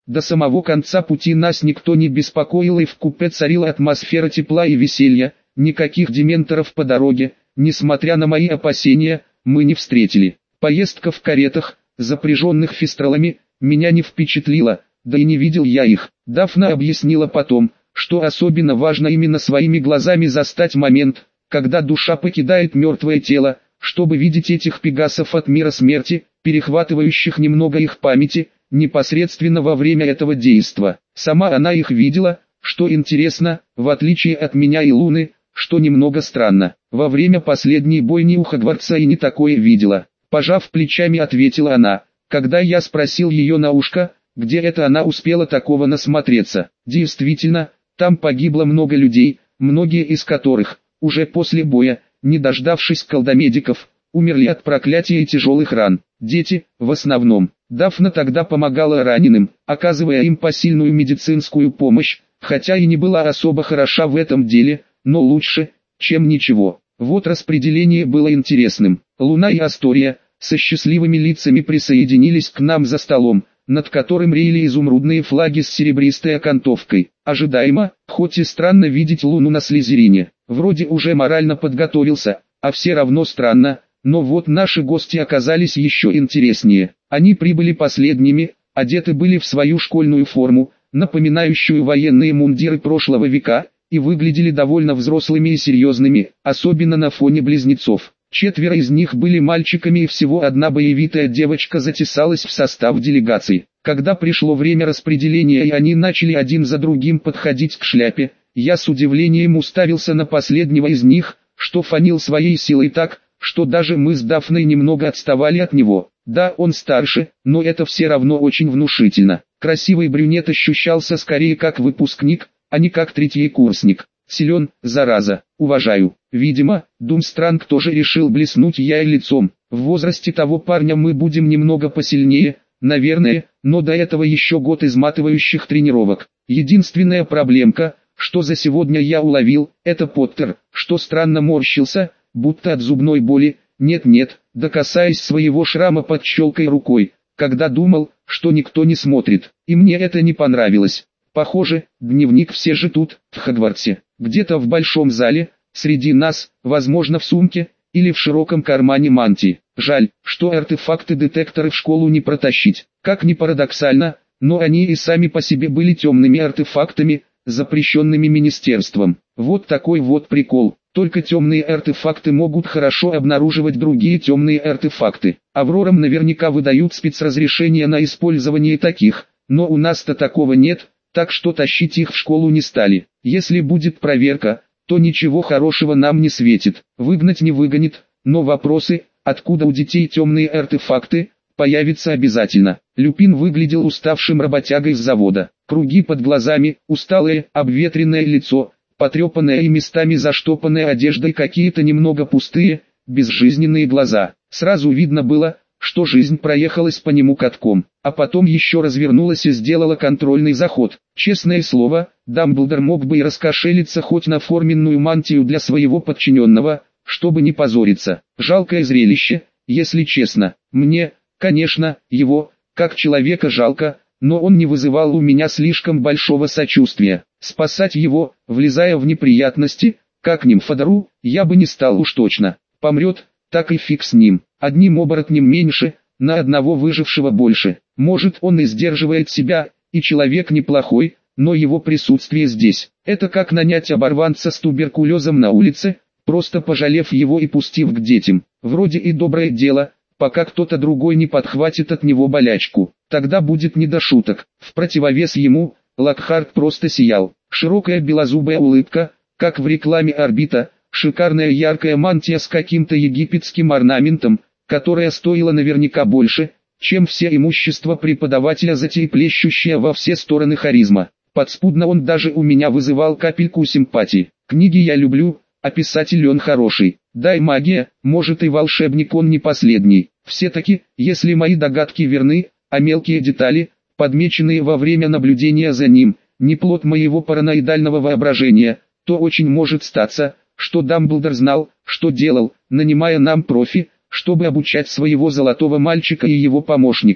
До самого конца пути нас никто не беспокоил, и в купе царила атмосфера тепла и веселья, никаких дементоров по дороге, несмотря на мои опасения, мы не встретили. Поездка в каретах, запряженных фистралами, меня не впечатлила, да и не видел я их. Дафна объяснила потом, что особенно важно именно своими глазами застать момент, когда душа покидает мертвое тело, чтобы видеть этих пегасов от мира смерти, перехватывающих немного их памяти, непосредственно во время этого действа. Сама она их видела, что интересно, в отличие от меня и Луны, что немного странно. Во время последней бойни у Хогвартса и не такое видела. Пожав плечами, ответила она, когда я спросил ее на ушко, где это она успела такого насмотреться. Действительно, там погибло много людей, многие из которых, уже после боя, не дождавшись колдомедиков, умерли от проклятия и тяжелых ран. Дети, в основном. Дафна тогда помогала раненым, оказывая им посильную медицинскую помощь, хотя и не была особо хороша в этом деле, но лучше, чем ничего. Вот распределение было интересным. Луна и Астория, со счастливыми лицами присоединились к нам за столом, над которым реяли изумрудные флаги с серебристой окантовкой. Ожидаемо, хоть и странно видеть Луну на Слизерине. Вроде уже морально подготовился, а все равно странно, но вот наши гости оказались еще интереснее. Они прибыли последними, одеты были в свою школьную форму, напоминающую военные мундиры прошлого века, и выглядели довольно взрослыми и серьезными, особенно на фоне близнецов. 4 из них были мальчиками, и всего одна боевитая девочка затесалась в состав делегации. Когда пришло время распределения и они начали один за другим подходить к шляпе, я с удивлением уставился на последнего из них, что фанил своей силой так, что даже мы с Дафной немного отставали от него. Да, он старше, но это все равно очень внушительно. Красивый брюнет ощущался скорее как выпускник, а не как третий курсник. Силен, зараза, уважаю. Видимо, Думстранг тоже решил блеснуть я и лицом. В возрасте того парня мы будем немного посильнее, наверное, но до этого еще год изматывающих тренировок. Единственная проблемка, что за сегодня я уловил, это Поттер, что странно морщился, будто от зубной боли, нет-нет, да касаясь своего шрама под щелкой рукой, когда думал, что никто не смотрит, и мне это не понравилось. Похоже, дневник все же тут, в Хогвартсе, где-то в большом зале, среди нас, возможно в сумке, или в широком кармане мантии. Жаль, что артефакты-детекторы в школу не протащить. Как ни парадоксально, но они и сами по себе были темными артефактами, запрещенными министерством. Вот такой вот прикол. Только темные артефакты могут хорошо обнаруживать другие темные артефакты. Аврорам наверняка выдают спецразрешение на использование таких, но у нас-то такого нет, так что тащить их в школу не стали. Если будет проверка, то ничего хорошего нам не светит. Выгнать не выгонит, но вопросы, откуда у детей темные артефакты, появятся обязательно. Люпин выглядел уставшим работягой с завода. Круги под глазами, усталое, обветренное лицо, потрепанная и местами заштопанная одеждой, какие-то немного пустые, безжизненные глаза. Сразу видно было, что жизнь проехалась по нему катком, а потом еще развернулась и сделала контрольный заход. Честное слово, Дамблдор мог бы и раскошелиться хоть на форменную мантию для своего подчиненного, чтобы не позориться. Жалкое зрелище, если честно. Мне, конечно, его, как человека жалко, но он не вызывал у меня слишком большого сочувствия. Спасать его, влезая в неприятности, как нимфодору, я бы не стал уж точно. Помрет, так и фиг с ним. Одним оборотнем меньше, на одного выжившего больше. Может, он и сдерживает себя, и человек неплохой, но его присутствие здесь. Это как нанять оборванца с туберкулезом на улице, просто пожалев его и пустив к детям. Вроде и доброе дело, пока кто-то другой не подхватит от него болячку. Тогда будет не до шуток. В противовес ему, Локхарт просто сиял. Широкая белозубая улыбка, как в рекламе «Орбита», шикарная яркая мантия с каким-то египетским орнаментом, которая стоила наверняка больше, чем все имущество преподавателя, затей плещущая во все стороны харизма. Подспудно он даже у меня вызывал капельку симпатии. Книги я люблю, а писатель он хороший. Дай магия, может и волшебник он не последний. Все-таки, если мои догадки верны, а мелкие детали, подмеченные во время наблюдения за ним, не плод моего параноидального воображения, то очень может статься, что Дамблдор знал, что делал, нанимая нам профи, чтобы обучать своего золотого мальчика и его помощников.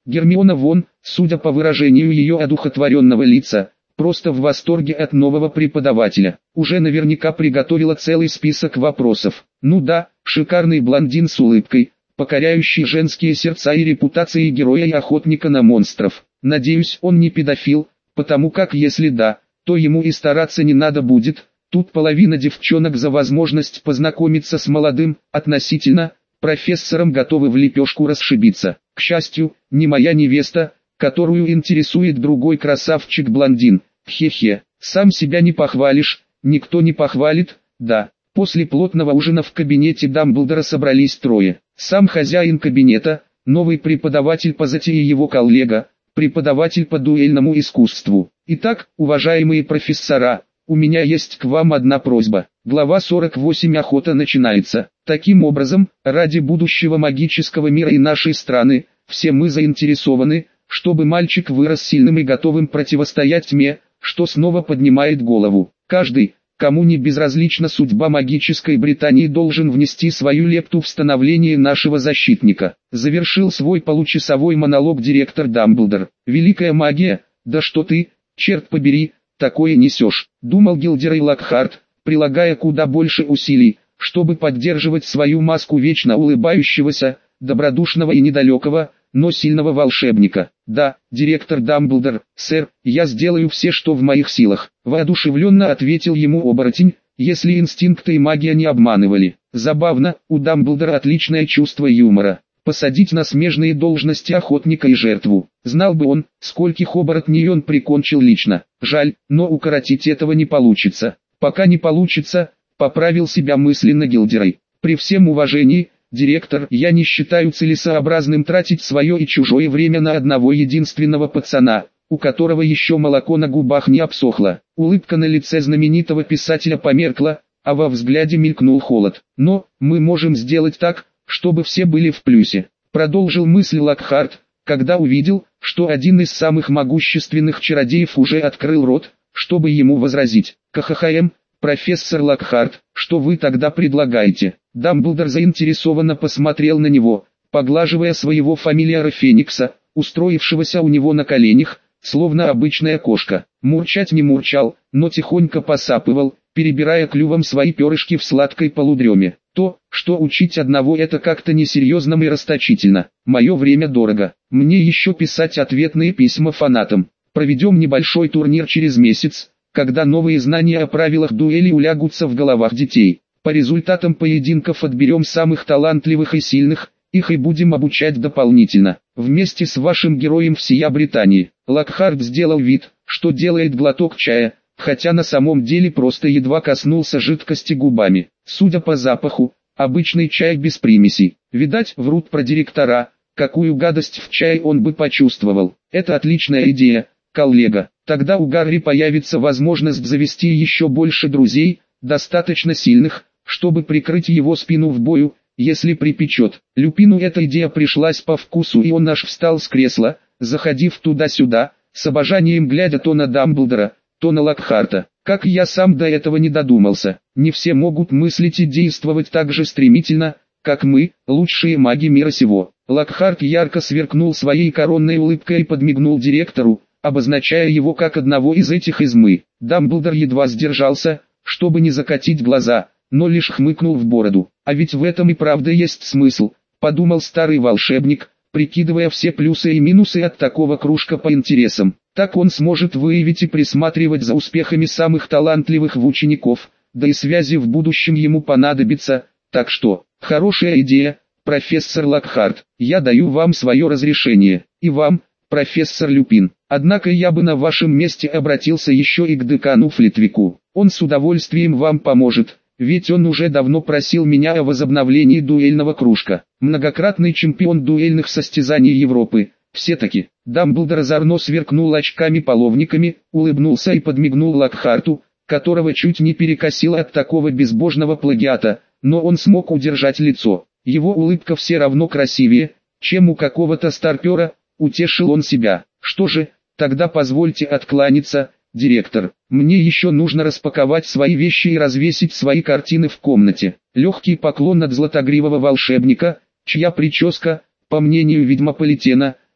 Гермиона вон, судя по выражению ее одухотворенного лица, просто в восторге от нового преподавателя. Уже наверняка приготовила целый список вопросов. Ну да, шикарный блондин с улыбкой, покоряющий женские сердца и репутацией героя и охотника на монстров. Надеюсь, он не педофил, потому как если да, то ему и стараться не надо будет. Тут половина девчонок за возможность познакомиться с молодым, относительно, профессором готовы в лепешку расшибиться. К счастью, не моя невеста, которую интересует другой красавчик-блондин. Хе-хе, сам себя не похвалишь, никто не похвалит, да. После плотного ужина в кабинете Дамблдора собрались трое. Сам хозяин кабинета, новый преподаватель по затее и его коллега, преподаватель по дуэльному искусству. Итак, уважаемые профессора, у меня есть к вам одна просьба. Глава 48. Охота начинается. Таким образом, ради будущего магического мира и нашей страны, все мы заинтересованы, чтобы мальчик вырос сильным и готовым противостоять тьме, что снова поднимает голову. Каждый, кому не безразлична судьба магической Британии, должен внести свою лепту в становление нашего защитника. Завершил свой получасовой монолог директор Дамблдор. Великая магия, да что ты, черт побери, такое несешь, думал Гилдерой Локхарт, прилагая куда больше усилий, чтобы поддерживать свою маску вечно улыбающегося, добродушного и недалекого, но сильного волшебника. Да, директор Дамблдор, сэр, я сделаю все, что в моих силах, воодушевленно ответил ему оборотень, если инстинкты и магия не обманывали. Забавно, у Дамблдора отличное чувство юмора. Посадить на смежные должности охотника и жертву. Знал бы он, скольких оборотней он прикончил лично. Жаль, но укоротить этого не получится. Пока не получится, поправил себя мысленно Гилдерой. При всем уважении, директор, я не считаю целесообразным тратить свое и чужое время на одного единственного пацана, у которого еще молоко на губах не обсохло. Улыбка на лице знаменитого писателя померкла, а во взгляде мелькнул холод. Но, мы можем сделать так, чтобы все были в плюсе. Продолжил мысль Локхарт, когда увидел, что один из самых могущественных чародеев уже открыл рот, чтобы ему возразить. КХХМ, профессор Локхарт, что вы тогда предлагаете? Дамблдор заинтересованно посмотрел на него, поглаживая своего фамильяра Феникса, устроившегося у него на коленях, словно обычная кошка. Мурчать не мурчал, но тихонько посапывал, перебирая клювом свои перышки в сладкой полудреме. То, что учить одного, это как-то несерьезно и расточительно. Мое время дорого. Мне еще писать ответные письма фанатам. Проведем небольшой турнир через месяц, когда новые знания о правилах дуэли улягутся в головах детей. По результатам поединков отберем самых талантливых и сильных, их и будем обучать дополнительно. Вместе с вашим героем всея Британии. Локхарт сделал вид, что делает глоток чая, хотя на самом деле просто едва коснулся жидкости губами. Судя по запаху, обычный чай без примесей. Видать, врут про директора, какую гадость в чае он бы почувствовал. Это отличная идея, коллега. Тогда у Гарри появится возможность завести еще больше друзей, достаточно сильных, чтобы прикрыть его спину в бою, если припечет. Люпину эта идея пришлась по вкусу, и он аж встал с кресла, заходив туда-сюда, с обожанием глядя то на Дамблдора, то на Локхарта. Как я сам до этого не додумался. Не все могут мыслить и действовать так же стремительно, как мы, лучшие маги мира сего. Локхарт ярко сверкнул своей коронной улыбкой и подмигнул директору, обозначая его как одного из этих измы. Дамблдор едва сдержался, чтобы не закатить глаза, но лишь хмыкнул в бороду. А ведь в этом и правда есть смысл, подумал старый волшебник, прикидывая все плюсы и минусы от такого кружка по интересам. Так он сможет выявить и присматривать за успехами самых талантливых учеников, да и связи в будущем ему понадобятся. Так что, хорошая идея, профессор Локхарт, я даю вам свое разрешение, и вам, профессор Люпин. Однако я бы на вашем месте обратился еще и к декану Флитвику. Он с удовольствием вам поможет, ведь он уже давно просил меня о возобновлении дуэльного кружка. Многократный чемпион дуэльных состязаний Европы. Все-таки, Дамблдор озорно сверкнул очками-половниками, улыбнулся и подмигнул Локхарту, которого чуть не перекосило от такого безбожного плагиата, но он смог удержать лицо. Его улыбка все равно красивее, чем у какого-то старпера, утешил он себя. Что же, тогда позвольте откланяться, директор. Мне еще нужно распаковать свои вещи и развесить свои картины в комнате. Легкий поклон от златогривого волшебника, чья прическа, по мнению ведьмополитена,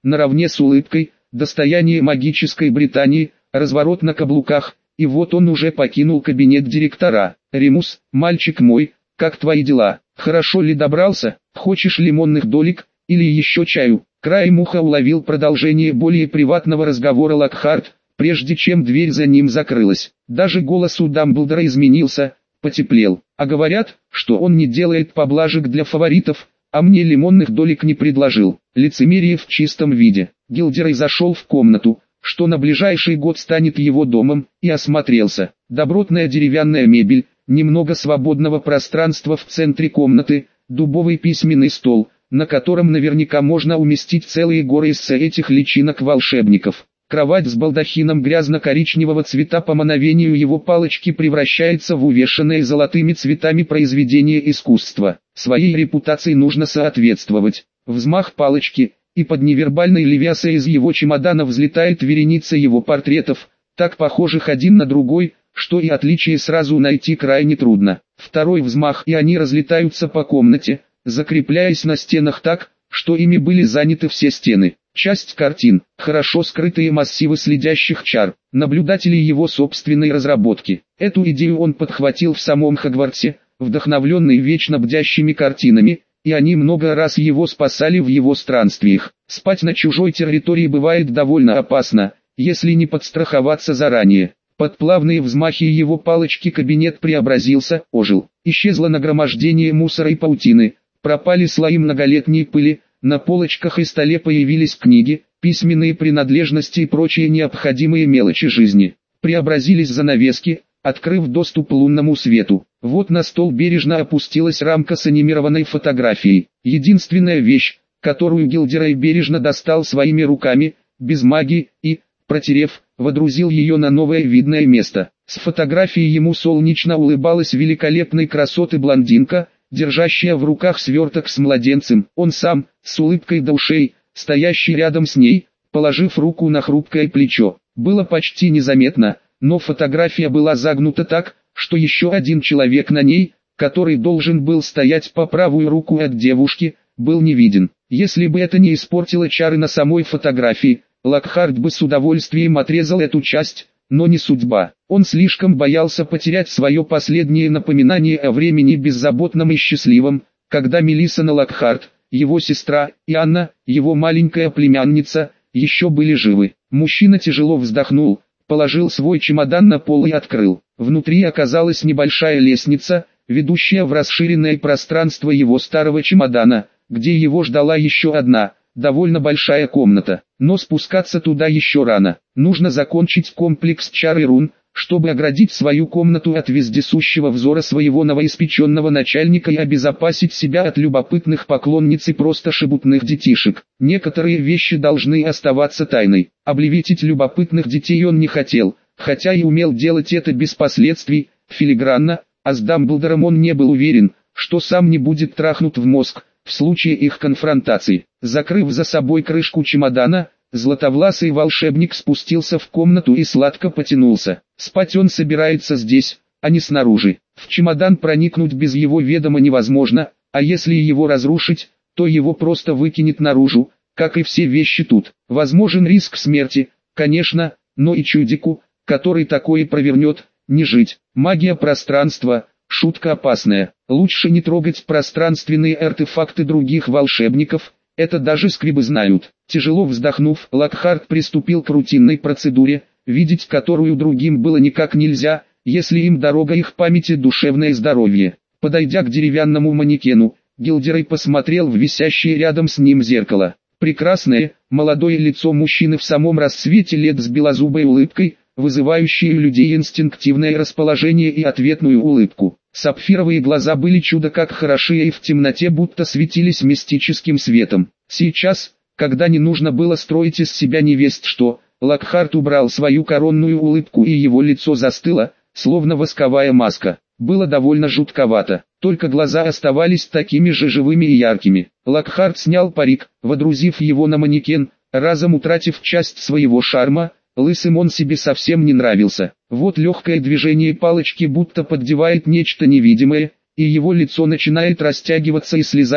наравне с улыбкой, достояние магической Британии, разворот на каблуках, и вот он уже покинул кабинет директора. «Ремус, мальчик мой, как твои дела? Хорошо ли добрался? Хочешь лимонных долек, или еще чаю?» Краем уха уловил продолжение более приватного разговора Локхарт, прежде чем дверь за ним закрылась. Даже голос у Дамблдора изменился, потеплел. «А говорят, что он не делает поблажек для фаворитов, а мне лимонных долек не предложил». Лицемерие в чистом виде. Гилдерей зашел в комнату, что на ближайший год станет его домом, и осмотрелся. Добротная деревянная мебель, немного свободного пространства в центре комнаты, дубовый письменный стол, на котором наверняка можно уместить целые горы из этих личинок волшебников. Кровать с балдахином грязно-коричневого цвета по мановению его палочки превращается в увешанное золотыми цветами произведение искусства. Своей репутации нужно соответствовать. Взмах палочки, и под невербальной левиасой из его чемодана взлетает вереница его портретов, так похожих один на другой, что и отличие сразу найти крайне трудно. Второй взмах, и они разлетаются по комнате, закрепляясь на стенах так, что ими были заняты все стены. Часть картин, хорошо скрытые массивы следящих чар, наблюдатели его собственной разработки. Эту идею он подхватил в самом Хогвартсе, вдохновленный вечно бдящими картинами, и они много раз его спасали в его странствиях. Спать на чужой территории бывает довольно опасно, если не подстраховаться заранее. Под плавные взмахи его палочки кабинет преобразился, ожил. Исчезло нагромождение мусора и паутины, пропали слои многолетней пыли, на полочках и столе появились книги, письменные принадлежности и прочие необходимые мелочи жизни. Преобразились занавески, открыв доступ лунному свету. Вот на стол бережно опустилась рамка с анимированной фотографией. Единственная вещь, которую Гилдерей бережно достал своими руками, без магии, и, протерев, водрузил ее на новое видное место. С фотографией ему солнечно улыбалась великолепной красоты блондинка, держащая в руках сверток с младенцем. Он сам, с улыбкой до ушей, стоящий рядом с ней, положив руку на хрупкое плечо. Было почти незаметно, но фотография была загнута так, что еще один человек на ней, который должен был стоять по правую руку от девушки, был не виден. Если бы это не испортило чары на самой фотографии, Локхарт бы с удовольствием отрезал эту часть, но не судьба. Он слишком боялся потерять свое последнее напоминание о времени беззаботном и счастливом, когда Мелисана Локхарт, его сестра, и Анна, его маленькая племянница, еще были живы. Мужчина тяжело вздохнул, положил свой чемодан на пол и открыл. Внутри оказалась небольшая лестница, ведущая в расширенное пространство его старого чемодана, где его ждала еще одна, довольно большая комната. Но спускаться туда еще рано. Нужно закончить комплекс чар и рун, чтобы оградить свою комнату от вездесущего взора своего новоиспеченного начальника и обезопасить себя от любопытных поклонниц и просто шебутных детишек. Некоторые вещи должны оставаться тайной. Облевитить любопытных детей он не хотел, хотя и умел делать это без последствий, филигранно, а с Дамблдором он не был уверен, что сам не будет трахнут в мозг, в случае их конфронтации. Закрыв за собой крышку чемодана, златовласый волшебник спустился в комнату и сладко потянулся. Спать он собирается здесь, а не снаружи. В чемодан проникнуть без его ведома невозможно, а если его разрушить, то его просто выкинет наружу, как и все вещи тут. Возможен риск смерти, конечно, но и чудику, который такое провернет, не жить. Магия пространства, шутка опасная. Лучше не трогать пространственные артефакты других волшебников, это даже сквибы знают. Тяжело вздохнув, Локхарт приступил к рутинной процедуре, видеть которую другим было никак нельзя, если им дорога их памяти душевное здоровье. Подойдя к деревянному манекену, Гилдерей посмотрел в висящее рядом с ним зеркало. Прекрасное, молодое лицо мужчины в самом расцвете лет с белозубой улыбкой, вызывающее у людей инстинктивное расположение и ответную улыбку. Сапфировые глаза были чудо как хороши и в темноте будто светились мистическим светом. Сейчас, когда не нужно было строить из себя невесть что, Локхарт убрал свою коронную улыбку и его лицо застыло, словно восковая маска. Было довольно жутковато, только глаза оставались такими же живыми и яркими. Локхарт снял парик, водрузив его на манекен, разом утратив часть своего шарма. Лысым он себе совсем не нравился. Вот легкое движение палочки будто поддевает нечто невидимое, и его лицо начинает растягиваться и слезать,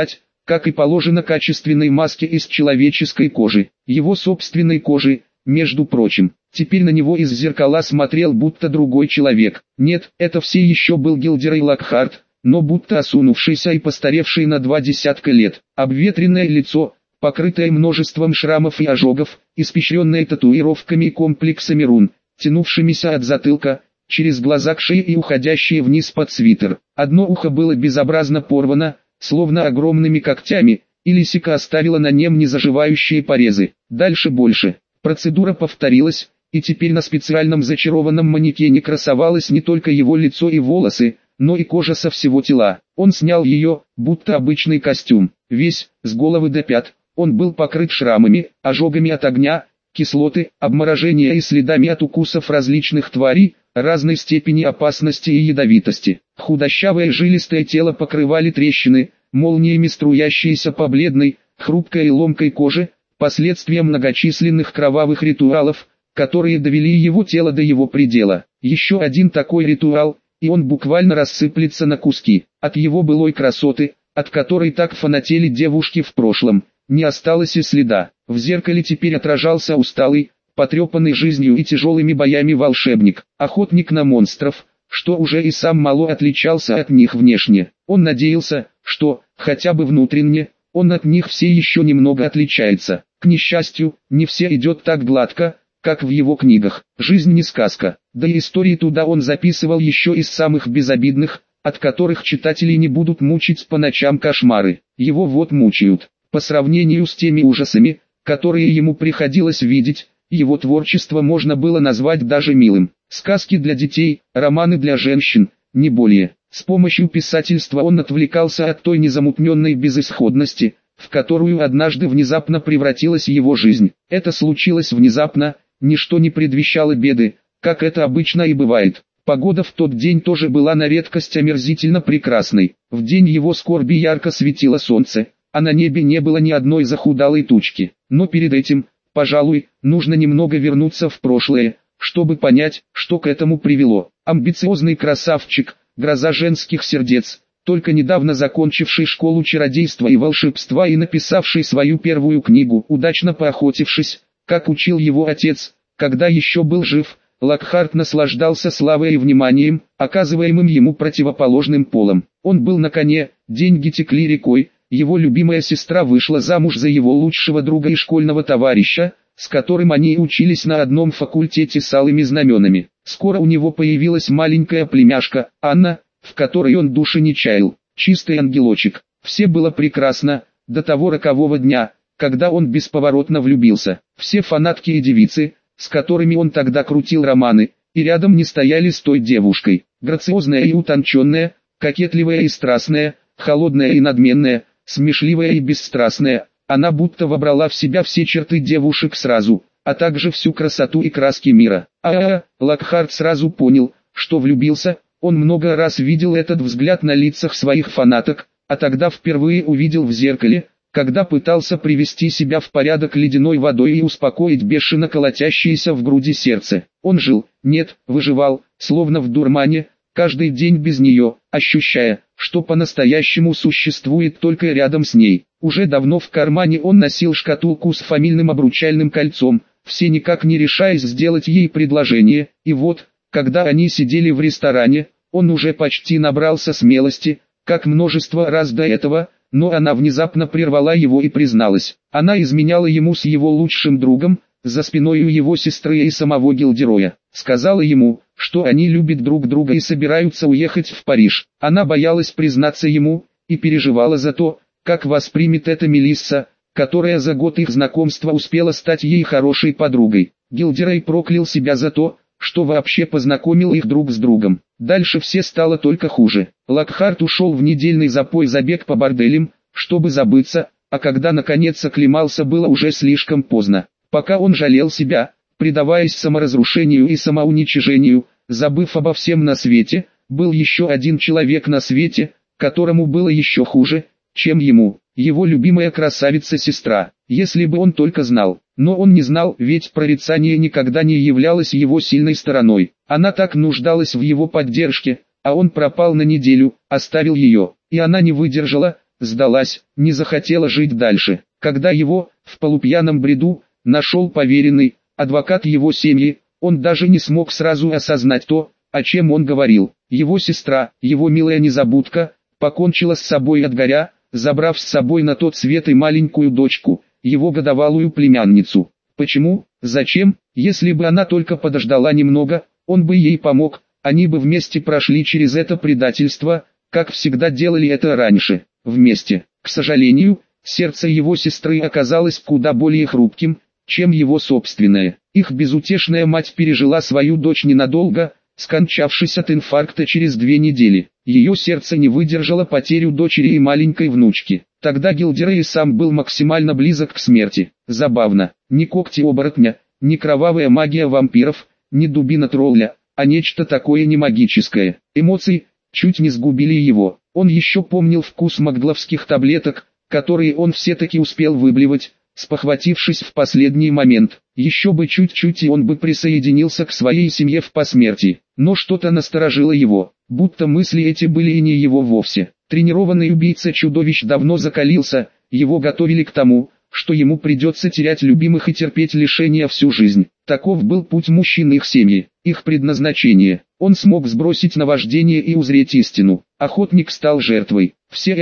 как и положено качественной маске из человеческой кожи, его собственной кожи, между прочим. Теперь на него из зеркала смотрел будто другой человек. Нет, это все еще был Гилдерей Локхарт, но будто осунувшийся и постаревший на 20 лет. Обветренное лицо, покрытое множеством шрамов и ожогов, испещренное татуировками и комплексами рун, тянувшимися от затылка, через глаза к шее и уходящие вниз под свитер. Одно ухо было безобразно порвано, словно огромными когтями, и лисика оставила на нем незаживающие порезы. Дальше больше. Процедура повторилась, и теперь на специальном зачарованном манекене красовалось не только его лицо и волосы, но и кожа со всего тела. Он снял ее, будто обычный костюм. Весь, с головы до пят, он был покрыт шрамами, ожогами от огня, кислоты, обморожения и следами от укусов различных тварей, разной степени опасности и ядовитости. Худощавое жилистое тело покрывали трещины, молниями струящиеся по бледной, хрупкой и ломкой коже, последствием многочисленных кровавых ритуалов, которые довели его тело до его предела. Еще один такой ритуал, и он буквально рассыплется на куски. От его былой красоты, от которой так фанатели девушки в прошлом, не осталось и следа. В зеркале теперь отражался усталый, потрепанный жизнью и тяжелыми боями волшебник, охотник на монстров, что уже и сам мало отличался от них внешне. Он надеялся, что, хотя бы внутренне, он от них все еще немного отличается. К несчастью, не все идет так гладко, как в его книгах. Жизнь не сказка, да и истории туда он записывал еще из самых безобидных, от которых читатели не будут мучить по ночам кошмары. Его вот мучают. По сравнению с теми ужасами, которые ему приходилось видеть, его творчество можно было назвать даже милым. Сказки для детей, романы для женщин, не более. С помощью писательства он отвлекался от той незамутненной безысходности, в которую однажды внезапно превратилась его жизнь. Это случилось внезапно, ничто не предвещало беды, как это обычно и бывает. Погода в тот день тоже была на редкость омерзительно прекрасной. В день его скорби ярко светило солнце, а на небе не было ни одной захудалой тучки. Но перед этим, пожалуй, нужно немного вернуться в прошлое, чтобы понять, что к этому привело. Амбициозный красавчик, гроза женских сердец, только недавно закончивший школу чародейства и волшебства и написавший свою первую книгу, удачно поохотившись, как учил его отец, когда еще был жив, Локхарт наслаждался славой и вниманием, оказываемым ему противоположным полом. Он был на коне, деньги текли рекой, его любимая сестра вышла замуж за его лучшего друга и школьного товарища, с которым они учились на одном факультете с алыми знаменами. Скоро у него появилась маленькая племяшка, Анна, в которой он души не чаял, чистый ангелочек. Все было прекрасно, до того рокового дня, когда он бесповоротно влюбился. Все фанатки и девицы, с которыми он тогда крутил романы, и рядом не стояли с той девушкой. Грациозная и утонченная, кокетливая и страстная, холодная и надменная, смешливая и бесстрастная, она будто вобрала в себя все черты девушек сразу, а также всю красоту и краски мира. Локхарт сразу понял, что влюбился. Он много раз видел этот взгляд на лицах своих фанаток, а тогда впервые увидел в зеркале, когда пытался привести себя в порядок ледяной водой и успокоить бешено колотящееся в груди сердце. Он жил, нет, выживал, словно в дурмане, каждый день без нее, ощущая, что по-настоящему существует только рядом с ней. Уже давно в кармане он носил шкатулку с фамильным обручальным кольцом, все никак не решаясь сделать ей предложение, и вот, когда они сидели в ресторане, он уже почти набрался смелости, как множество раз до этого, но она внезапно прервала его и призналась. Она изменяла ему с его лучшим другом, за спиной у его сестры и самого Гилдероя. Сказала ему, что они любят друг друга и собираются уехать в Париж. Она боялась признаться ему, и переживала за то, как воспримет это Мелисса, которая за год их знакомства успела стать ей хорошей подругой. Гилдерой проклял себя за то, что вообще познакомил их друг с другом. Дальше все стало только хуже. Локхарт ушел в недельный забег по борделям, чтобы забыться, а когда наконец оклемался, было уже слишком поздно. Пока он жалел себя, предаваясь саморазрушению и самоуничижению, забыв обо всем на свете, был еще один человек на свете, которому было еще хуже, чем ему, его любимая красавица-сестра. Если бы он только знал. Но он не знал, ведь прорицание никогда не являлось его сильной стороной. Она так нуждалась в его поддержке, а он пропал на неделю, оставил ее. И она не выдержала, сдалась, не захотела жить дальше. Когда его, в полупьяном бреду, нашел поверенный, адвокат его семьи, он даже не смог сразу осознать то, о чем он говорил. Его сестра, его милая незабудка, покончила с собой от горя, забрав с собой на тот свет и маленькую дочку, его годовалую племянницу. Почему? Зачем? Если бы она только подождала немного, он бы ей помог, они бы вместе прошли через это предательство, как всегда делали это раньше, вместе. К сожалению, сердце его сестры оказалось куда более хрупким, чем его собственное. Их безутешная мать пережила свою дочь ненадолго, скончавшись от инфаркта через 2 недели. Ее сердце не выдержало потерю дочери и маленькой внучки. Тогда Гилдерей сам был максимально близок к смерти. Забавно, ни когти оборотня, ни кровавая магия вампиров, ни дубина тролля, а нечто такое не магическое. Эмоции чуть не сгубили его. Он еще помнил вкус магдловских таблеток, которые он все-таки успел выблевать, спохватившись в последний момент. Еще бы чуть-чуть и он бы присоединился к своей семье в посмертии. Но что-то насторожило его, будто мысли эти были и не его вовсе. Тренированный убийца чудовищ давно закалился, его готовили к тому, что ему придется терять любимых и терпеть лишения всю жизнь. Таков был путь мужчин их семьи, их предназначение. Он смог сбросить наваждение и узреть истину. Охотник стал жертвой.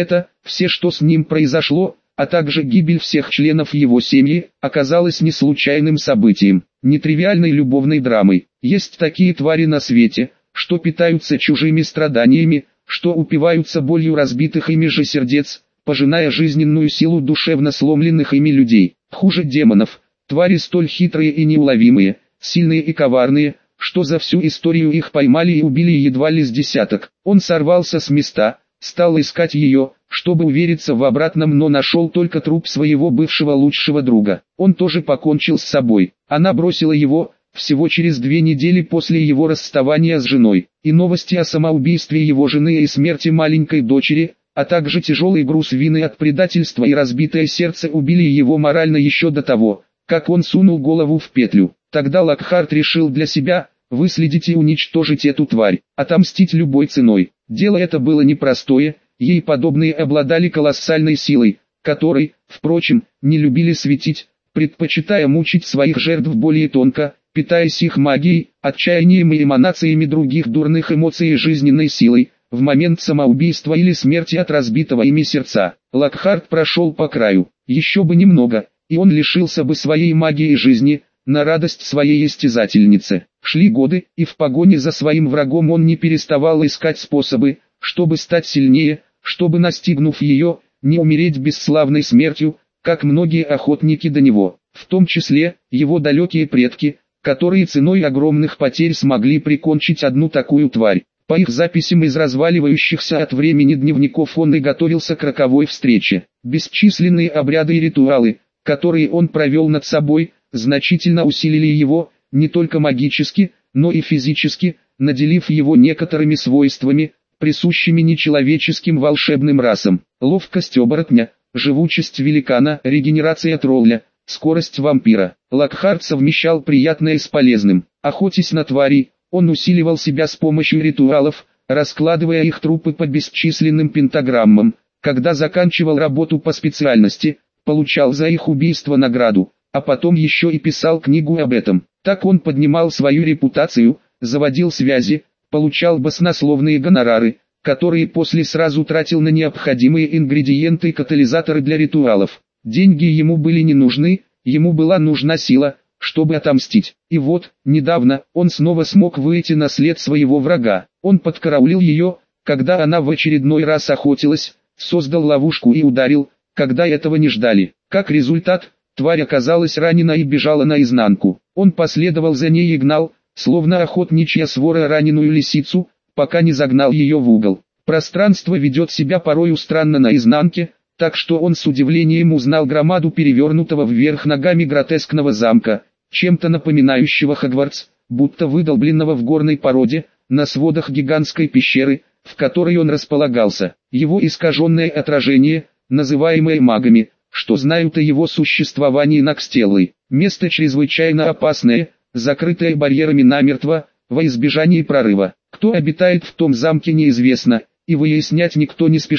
Все, что с ним произошло, а также гибель всех членов его семьи, оказалось не случайным событием, не тривиальной любовной драмой. Есть такие твари на свете, что питаются чужими страданиями, что упиваются болью разбитых ими же сердец, пожиная жизненную силу душевно сломленных ими людей. Хуже демонов, твари столь хитрые и неуловимые, сильные и коварные, что за всю историю их поймали и убили едва ли с десяток. Он сорвался с места, стал искать ее, чтобы увериться в обратном, но нашел только труп своего бывшего лучшего друга. Он тоже покончил с собой. Она бросила его, всего через 2 недели после его расставания с женой. И новости о самоубийстве его жены и смерти маленькой дочери, а также тяжелый груз вины от предательства и разбитое сердце убили его морально еще до того, как он сунул голову в петлю. Тогда Локхарт решил для себя выследить и уничтожить эту тварь, отомстить любой ценой. Дело это было непростое, ей подобные обладали колоссальной силой, которой, впрочем, не любили светить, предпочитая мучить своих жертв более тонко, питаясь их магией, отчаянием и эманациями других дурных эмоций и жизненной силой, в момент самоубийства или смерти от разбитого ими сердца. Локхарт прошел по краю, еще бы немного, и он лишился бы своей магии жизни, на радость своей истязательнице. Шли годы, и в погоне за своим врагом он не переставал искать способы, чтобы стать сильнее, чтобы, настигнув ее, не умереть бесславной смертью, как многие охотники до него, в том числе, его далекие предки, которые ценой огромных потерь смогли прикончить одну такую тварь. По их записям из разваливающихся от времени дневников он и готовился к роковой встрече. Бесчисленные обряды и ритуалы, которые он провел над собой, значительно усилили его, не только магически, но и физически, наделив его некоторыми свойствами, присущими нечеловеческим волшебным расам. Ловкость оборотня, живучесть великана, регенерация тролля, скорость вампира. Локхарт совмещал приятное с полезным. Охотясь на тварей, он усиливал себя с помощью ритуалов, раскладывая их трупы по бесчисленным пентаграммам. Когда заканчивал работу по специальности, получал за их убийство награду, а потом еще и писал книгу об этом. Так он поднимал свою репутацию, заводил связи, получал баснословные гонорары, которые после сразу тратил на необходимые ингредиенты и катализаторы для ритуалов. Деньги ему были не нужны, ему была нужна сила, чтобы отомстить. И вот, недавно, он снова смог выйти на след своего врага. Он подкараулил ее, когда она в очередной раз охотилась, создал ловушку и ударил, когда этого не ждали. Как результат, тварь оказалась ранена и бежала наизнанку. Он последовал за ней и гнал, словно охотничья свора раненую лисицу, пока не загнал ее в угол. Пространство ведет себя порою странно наизнанке, так что он с удивлением узнал громаду перевернутого вверх ногами гротескного замка, чем-то напоминающего Хогвартс, будто выдолбленного в горной породе, на сводах гигантской пещеры, в которой он располагался. Его искаженное отражение, называемое магами, что знают о его существовании Накстеллы. Место чрезвычайно опасное, закрытое барьерами намертво, во избежание прорыва. Кто обитает в том замке неизвестно, и выяснять никто не спешил,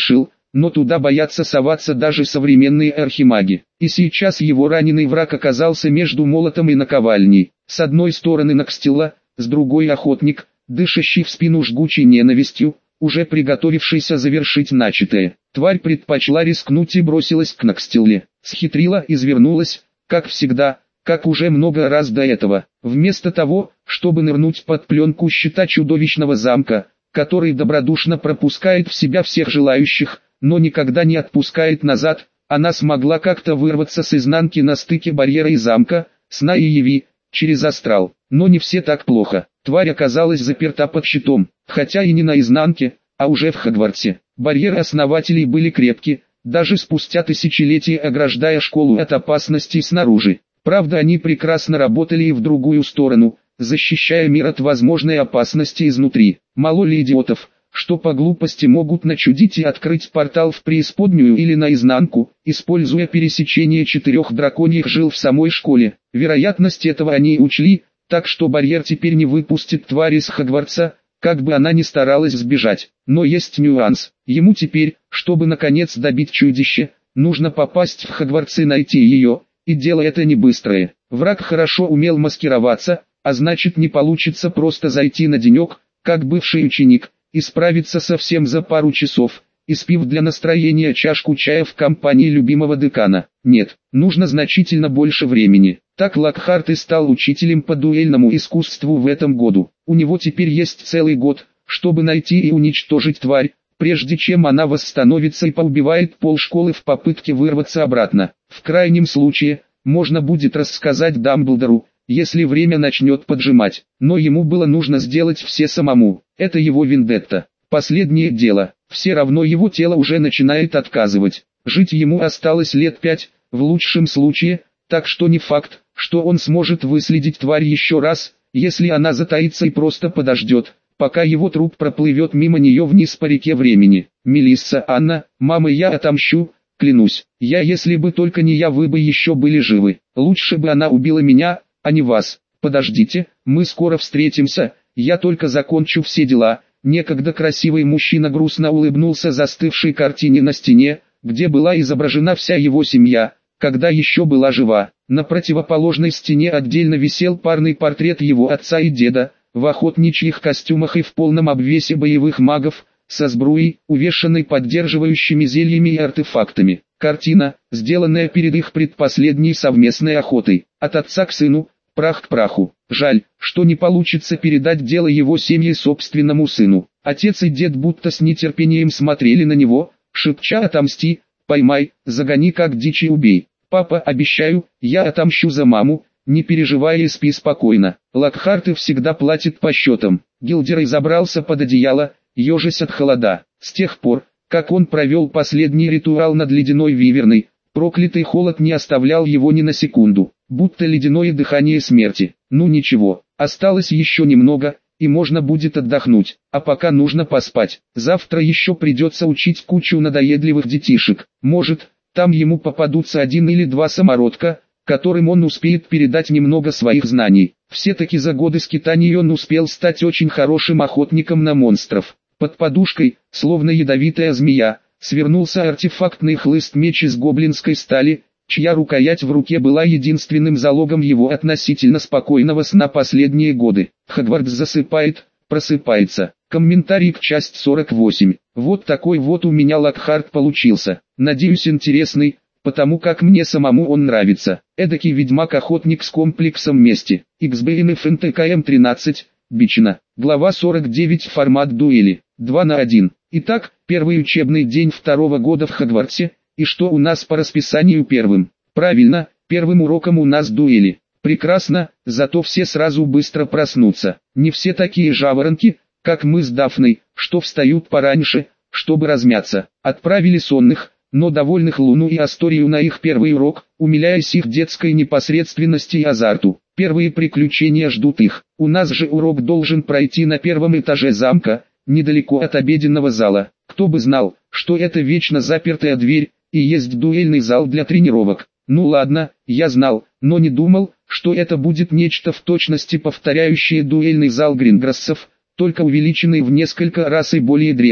но туда боятся соваться даже современные архимаги. И сейчас его раненый враг оказался между молотом и наковальней. С одной стороны Накстилла, с другой охотник, дышащий в спину жгучей ненавистью, уже приготовившийся завершить начатое. Тварь предпочла рискнуть и бросилась к Накстилле. Схитрила, извернулась, как всегда, как уже много раз до этого. Вместо того, чтобы нырнуть под пленку щита чудовищного замка, который добродушно пропускает в себя всех желающих, но никогда не отпускает назад, она смогла как-то вырваться с изнанки на стыке барьера и замка, сна и яви, через астрал. Но не все так плохо. Тварь оказалась заперта под щитом, хотя и не на изнанке, а уже в Хогвартсе. Барьеры основателей были крепки, даже спустя тысячелетия ограждая школу от опасностей снаружи. Правда, они прекрасно работали и в другую сторону, защищая мир от возможной опасности изнутри. Мало ли идиотов, что по глупости могут начудить и открыть портал в преисподнюю или наизнанку, используя пересечение 4 драконьих жил в самой школе. Вероятность этого они учли, так что барьер теперь не выпустит тварь из Хогвартса, как бы она ни старалась сбежать. Но есть нюанс. Ему теперь, чтобы наконец добить чудище, нужно попасть в Хогвартс и найти ее, и дело это не быстрое. Враг хорошо умел маскироваться, а значит не получится просто зайти на денек, как бывший ученик, и справиться со всем за пару часов, испив для настроения чашку чая в компании любимого декана. Нет, нужно значительно больше времени. Так Локхарт и стал учителем по дуэльному искусству в этом году. У него теперь есть целый год, чтобы найти и уничтожить тварь, прежде чем она восстановится и поубивает полшколы в попытке вырваться обратно. В крайнем случае, можно будет рассказать Дамблдору, если время начнет поджимать. Но ему было нужно сделать все самому. Это его вендетта. Последнее дело. Все равно его тело уже начинает отказывать. Жить ему осталось лет 5, в лучшем случае, так что не факт, что он сможет выследить тварь еще раз, если она затаится и просто подождет, пока его труп проплывет мимо нее вниз по реке времени. Мелисса, Анна, мама, я отомщу, клянусь. Если бы только не я, вы бы еще были живы. Лучше бы она убила меня, а не вас. Подождите, мы скоро встретимся, я только закончу все дела. Некогда красивый мужчина грустно улыбнулся застывшей картине на стене, где была изображена вся его семья, когда еще была жива. На противоположной стене отдельно висел парный портрет его отца и деда, в охотничьих костюмах и в полном обвесе боевых магов, со сбруей, увешанной поддерживающими зельями и артефактами. Картина, сделанная перед их предпоследней совместной охотой. От отца к сыну, прах к праху. Жаль, что не получится передать дело его семьи собственному сыну. Отец и дед будто с нетерпением смотрели на него, шепча: «Отомсти, поймай, загони как дичь и убей». «Папа, обещаю, я отомщу за маму, не переживай и спи спокойно». Локхарт всегда платит по счетам. Гилдерой забрался под одеяло, ежась от холода. С тех пор, как он провел последний ритуал над ледяной виверной, проклятый холод не оставлял его ни на секунду, будто ледяное дыхание смерти. Ну ничего, осталось еще немного, и можно будет отдохнуть, а пока нужно поспать. Завтра еще придется учить кучу надоедливых детишек. Может, там ему попадутся 1 или 2 самородка, которым он успеет передать немного своих знаний. Все-таки за годы скитаний он успел стать очень хорошим охотником на монстров. Под подушкой, словно ядовитая змея, свернулся артефактный хлыст-меч из гоблинской стали, чья рукоять в руке была единственным залогом его относительно спокойного сна последние годы. Хогвартс засыпает, просыпается. Комментарий к часть 48. Вот такой вот у меня Локхарт получился. Надеюсь, интересный, потому как мне самому он нравится. Эдакий ведьмак-охотник с комплексом мести. XBN FNTKM 13, Бичина. Глава 49. Формат дуэли. 2 на 1. Итак, первый учебный день 2-го года в Хогвартсе. И что у нас по расписанию первым? Правильно, первым уроком у нас дуэли. Прекрасно, зато все сразу быстро проснутся. Не все такие жаворонки, как мы с Дафной, что встают пораньше, чтобы размяться. Отправили сонных, но довольных Луну и Асторию на их первый урок, умиляясь их детской непосредственности и азарту. Первые приключения ждут их. У нас же урок должен пройти на 1-м этаже замка, недалеко от обеденного зала. Кто бы знал, что это вечно запертая дверь, и есть дуэльный зал для тренировок. Ну ладно, я знал, но не думал, что это будет нечто в точности повторяющее дуэльный зал Гринграссов, только увеличенный в несколько раз и более древний.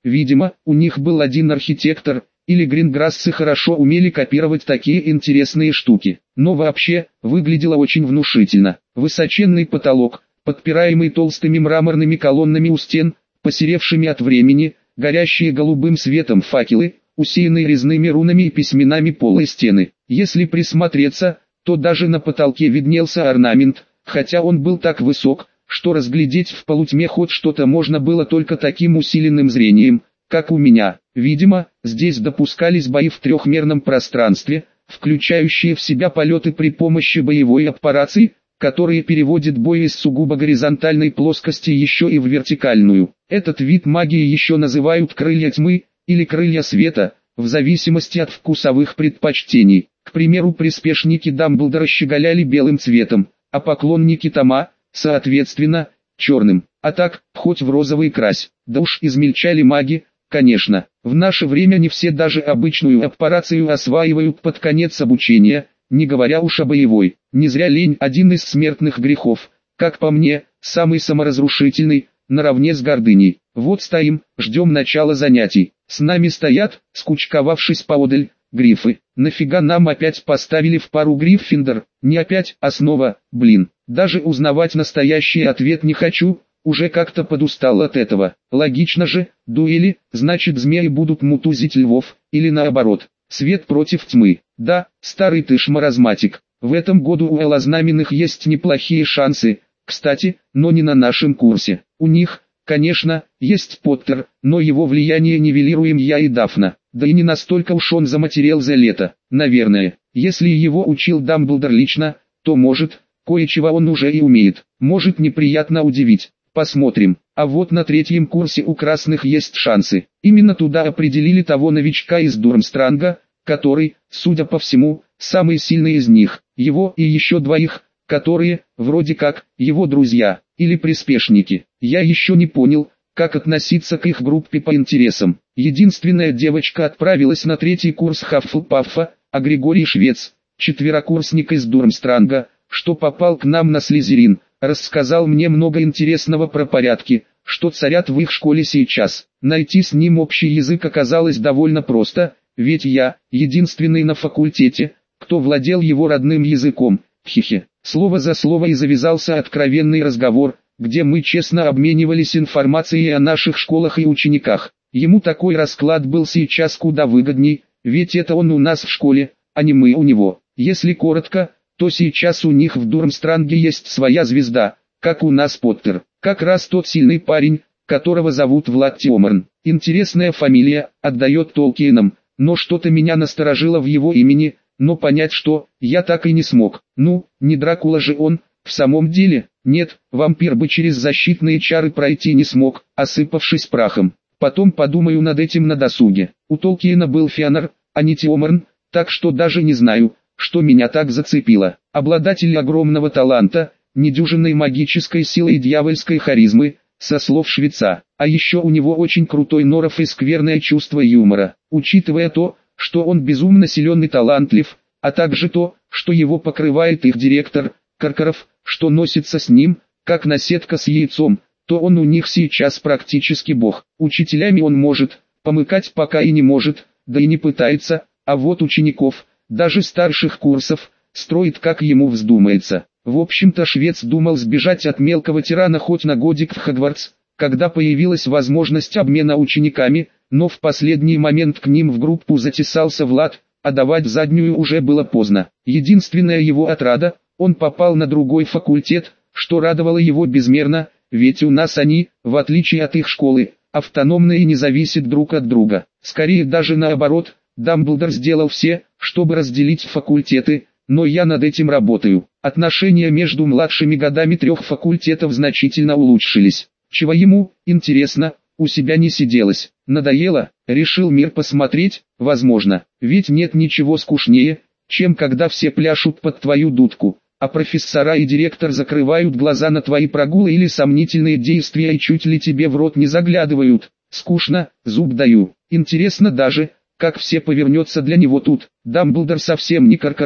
видимо, у них был один архитектор, или гринграссы хорошо умели копировать такие интересные штуки. Но вообще, выглядело очень внушительно. Высоченный потолок, подпираемый толстыми мраморными колоннами у стен, посеревшими от времени, горящие голубым светом факелы, усеянные резными рунами и письменами полые стены. Если присмотреться, то даже на потолке виднелся орнамент, хотя он был так высок, что разглядеть в полутьме хоть что-то можно было только таким усиленным зрением, как у меня. Видимо, здесь допускались бои в трехмерном пространстве, включающие в себя полеты при помощи боевой аппарации, которые переводят бой из сугубо горизонтальной плоскости еще и в вертикальную. Этот вид магии еще называют крылья тьмы, или крылья света, в зависимости от вкусовых предпочтений. К примеру, приспешники Дамблдора щеголяли белым цветом, а поклонники Тома, соответственно, черным. А так, хоть в розовый крась. Да уж измельчали маги, конечно. В наше время не все даже обычную аппарацию осваивают под конец обучения, не говоря уж о боевой. Не зря лень один из смертных грехов, как по мне, самый саморазрушительный, наравне с гордыней. Вот стоим, ждем начала занятий. С нами стоят, скучковавшись поодаль, грифы. Нафига нам опять поставили в пару Гриффиндор? Не опять, а снова, блин. Даже узнавать настоящий ответ не хочу, уже как-то подустал от этого. Логично же, дуэли, значит змеи будут мутузить львов, или наоборот. Свет против тьмы. Да, старый ты ж маразматик. В этом году у Элознаменных есть неплохие шансы, кстати, но не на нашем курсе. У них, конечно, есть Поттер, но его влияние нивелируем я и Дафна. Да и не настолько уж он заматерел за лето. Наверное, если его учил Дамблдор лично, то может, кое-чего он уже и умеет. Может неприятно удивить. Посмотрим. А вот на третьем курсе у красных есть шансы. Именно туда определили того новичка из Дурмстранга, который, судя по всему, самый сильный из них. Его и еще двоих, которые, вроде как, его друзья, или приспешники. Я еще не понял, как относиться к их группе по интересам. Единственная девочка отправилась на третий курс Хаффлпаффа, а Григорий Швец, четверокурсник из Дурмстранга, что попал к нам на Слизерин, рассказал мне много интересного про порядки, что царят в их школе сейчас. Найти с ним общий язык оказалось довольно просто, ведь я, единственный на факультете, кто владел его родным языком. Хихи. Слово за слово и завязался откровенный разговор, где мы честно обменивались информацией о наших школах и учениках. Ему такой расклад был сейчас куда выгодней, ведь это он у нас в школе, а не мы у него. Если коротко, то сейчас у них в Дурмстранге есть своя звезда, как у нас Поттер. Как раз тот сильный парень, которого зовут Влад Тиомарн. Интересная фамилия, отдает Толкиенам, но что-то меня насторожило в его имени, но понять что, я так и не смог. Ну, не Дракула же он, в самом деле. Нет, вампир бы через защитные чары пройти не смог, осыпавшись прахом. Потом подумаю над этим на досуге. У Толкиена был Феанор, а не Тиомарн, так что даже не знаю, что меня так зацепило. Обладатель огромного таланта, недюжинной магической силы и дьявольской харизмы, со слов Швеца. А еще у него очень крутой норов и скверное чувство юмора. Учитывая то, что он безумно силен и талантлив, а также то, что его покрывает их директор, Каркаров, что носится с ним, как наседка с яйцом, то он у них сейчас практически бог. Учителями он может, помыкать пока и не может, да и не пытается, а вот учеников, даже старших курсов, строит как ему вздумается. В общем-то Швец думал сбежать от мелкого тирана хоть на годик в Хогвартс, когда появилась возможность обмена учениками, но в последний момент к ним в группу затесался Влад, а давать заднюю уже было поздно. Единственная его отрада, он попал на другой факультет, что радовало его безмерно, ведь у нас они, в отличие от их школы, автономны и не зависят друг от друга. Скорее даже наоборот, Дамблдор сделал все, чтобы разделить факультеты, но я над этим работаю. Отношения между младшими годами трех факультетов значительно улучшились. Чего ему, интересно, у себя не сиделось. Надоело, решил мир посмотреть, возможно. Ведь нет ничего скучнее, чем когда все пляшут под твою дудку, а профессора и директор закрывают глаза на твои прогулы или сомнительные действия и чуть ли тебе в рот не заглядывают. Скучно, зуб даю. Интересно даже, как все повернется для него тут. Дамблдор совсем не Каркаров,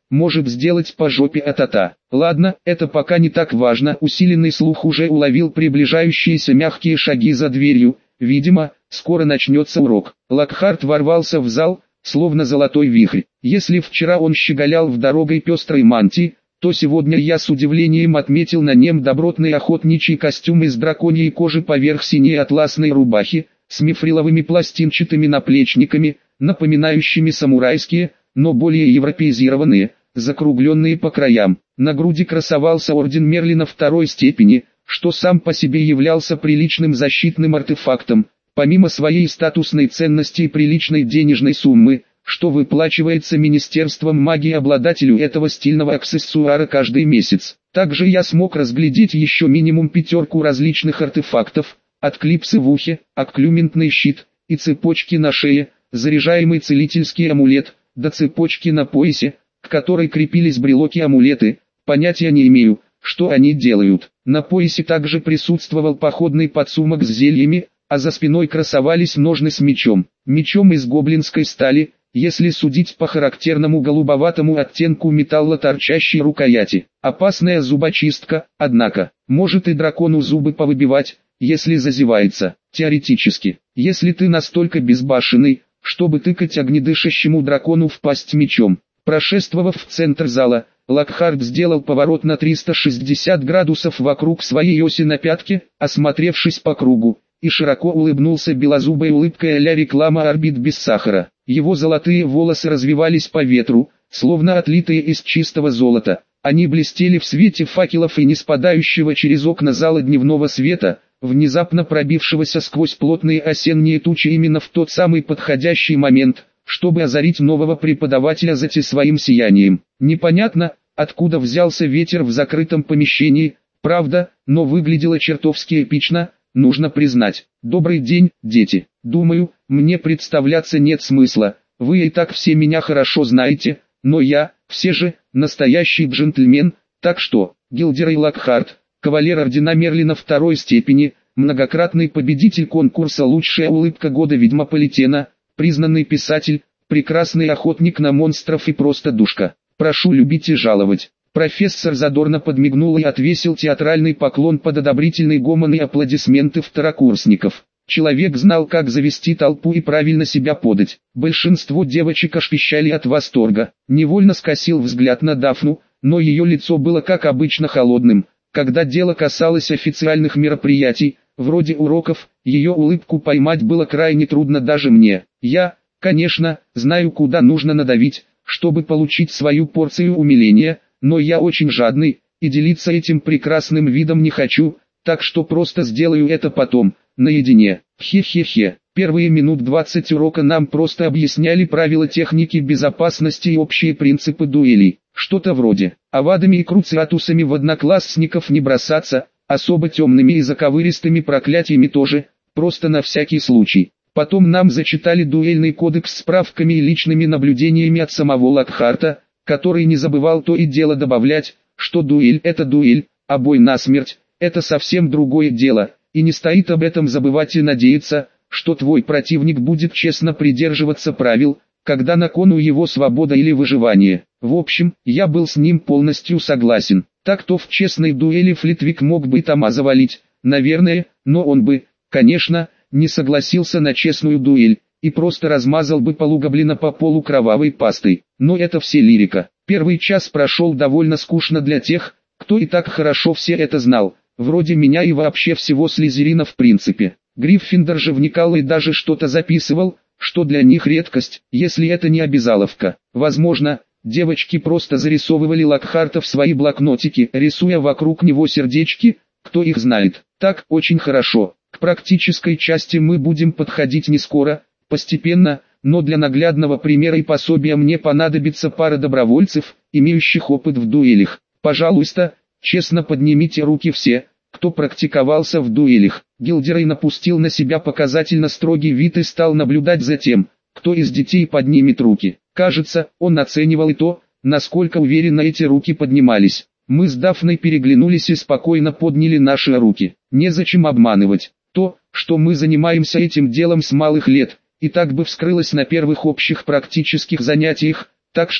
может сделать по жопе а-та-та. Ладно, это пока не так важно. Усиленный слух уже уловил приближающиеся мягкие шаги за дверью. Видимо, скоро начнется урок. Локхарт ворвался в зал, словно золотой вихрь. Если вчера он щеголял в дорогой пестрой мантии, то сегодня я с удивлением отметил на нем добротный охотничий костюм из драконьей кожи поверх синей атласной рубахи, с мифриловыми пластинчатыми наплечниками, напоминающими самурайские, но более европеизированные, закругленные по краям. На груди красовался орден Мерлина второй степени, что сам по себе являлся приличным защитным артефактом, помимо своей статусной ценности и приличной денежной суммы, что выплачивается Министерством магии обладателю этого стильного аксессуара каждый месяц. Также я смог разглядеть еще минимум 5 различных артефактов, от клипсы в ухе, окклюментный щит и цепочки на шее, заряжаемый целительский амулет, до цепочки на поясе, к которой крепились брелоки-амулеты. Понятия не имею, что они делают. На поясе также присутствовал походный подсумок с зельями, а за спиной красовались ножны с мечом. Мечом из гоблинской стали, если судить по характерному голубоватому оттенку металла торчащей рукояти. Опасная зубочистка, однако, может и дракону зубы повыбивать, если зазевается. Теоретически, если ты настолько безбашенный, чтобы тыкать огнедышащему дракону в пасть мечом. Прошествовав в центр зала, Локхарт сделал поворот на 360 градусов вокруг своей оси на пятке, осмотревшись по кругу, и широко улыбнулся белозубой улыбкой а-ля реклама орбит без сахара. Его золотые волосы развивались по ветру, словно отлитые из чистого золота. Они блестели в свете факелов и не спадающего через окна зала дневного света, внезапно пробившегося сквозь плотные осенние тучи именно в тот самый подходящий момент, чтобы озарить нового преподавателя зати своим сиянием. Непонятно, откуда взялся ветер в закрытом помещении, правда, но выглядело чертовски эпично. Нужно признать. Добрый день, дети. Думаю, мне представляться нет смысла. Вы и так все меня хорошо знаете, но я, все же, настоящий джентльмен. Так что, Гилдерей Локхарт, кавалер ордена Мерлина второй степени, многократный победитель конкурса «Лучшая улыбка года Ведьмополитена», признанный писатель, прекрасный охотник на монстров и просто душка. Прошу любить и жаловать. Профессор задорно подмигнул и отвесил театральный поклон под одобрительный гомон и аплодисменты второкурсников. Человек знал, как завести толпу и правильно себя подать. Большинство девочек аж пищали от восторга. Невольно скосил взгляд на Дафну, но ее лицо было как обычно холодным. Когда дело касалось официальных мероприятий, вроде уроков, ее улыбку поймать было крайне трудно даже мне. Я, конечно, знаю, куда нужно надавить, чтобы получить свою порцию умиления, но я очень жадный, и делиться этим прекрасным видом не хочу, так что просто сделаю это потом, наедине. Хе-хе-хе. Первые минут 20 урока нам просто объясняли правила техники безопасности и общие принципы дуэлей. Что-то вроде авадами и круциатусами в одноклассников не бросаться, особо темными и заковыристыми проклятиями тоже, просто на всякий случай. Потом нам зачитали дуэльный кодекс с справками и личными наблюдениями от самого Локхарта, который не забывал то и дело добавлять, что дуэль – это дуэль, а бой насмерть – это совсем другое дело, и не стоит об этом забывать и надеяться, что твой противник будет честно придерживаться правил, когда на кону его свобода или выживание. В общем, я был с ним полностью согласен. Так-то в честной дуэли Флитвик мог бы Тома завалить, наверное, но он бы, конечно, не согласился на честную дуэль, и просто размазал бы полугоблина по полу кровавой пастой. Но это все лирика. Первый час прошел довольно скучно для тех, кто и так хорошо все это знал, вроде меня и вообще всего Слизерина в принципе. Гриффиндор же вникал и даже что-то записывал, что для них редкость, если это не обязаловка. Возможно, девочки просто зарисовывали Локхарта в свои блокнотики, рисуя вокруг него сердечки, кто их знает. Так, очень хорошо. К практической части мы будем подходить не скоро, постепенно, но для наглядного примера и пособия мне понадобится пара добровольцев, имеющих опыт в дуэлях. Пожалуйста, честно поднимите руки все, кто практиковался в дуэлях. Гилдерей напустил на себя показательно строгий вид и стал наблюдать за тем, кто из детей поднимет руки. Кажется, он оценивал и то, насколько уверенно эти руки поднимались. Мы с Дафной переглянулись и спокойно подняли наши руки. Незачем обманывать. То, что мы занимаемся этим делом с малых лет, и так бы вскрылось на первых общих практических занятиях, так что,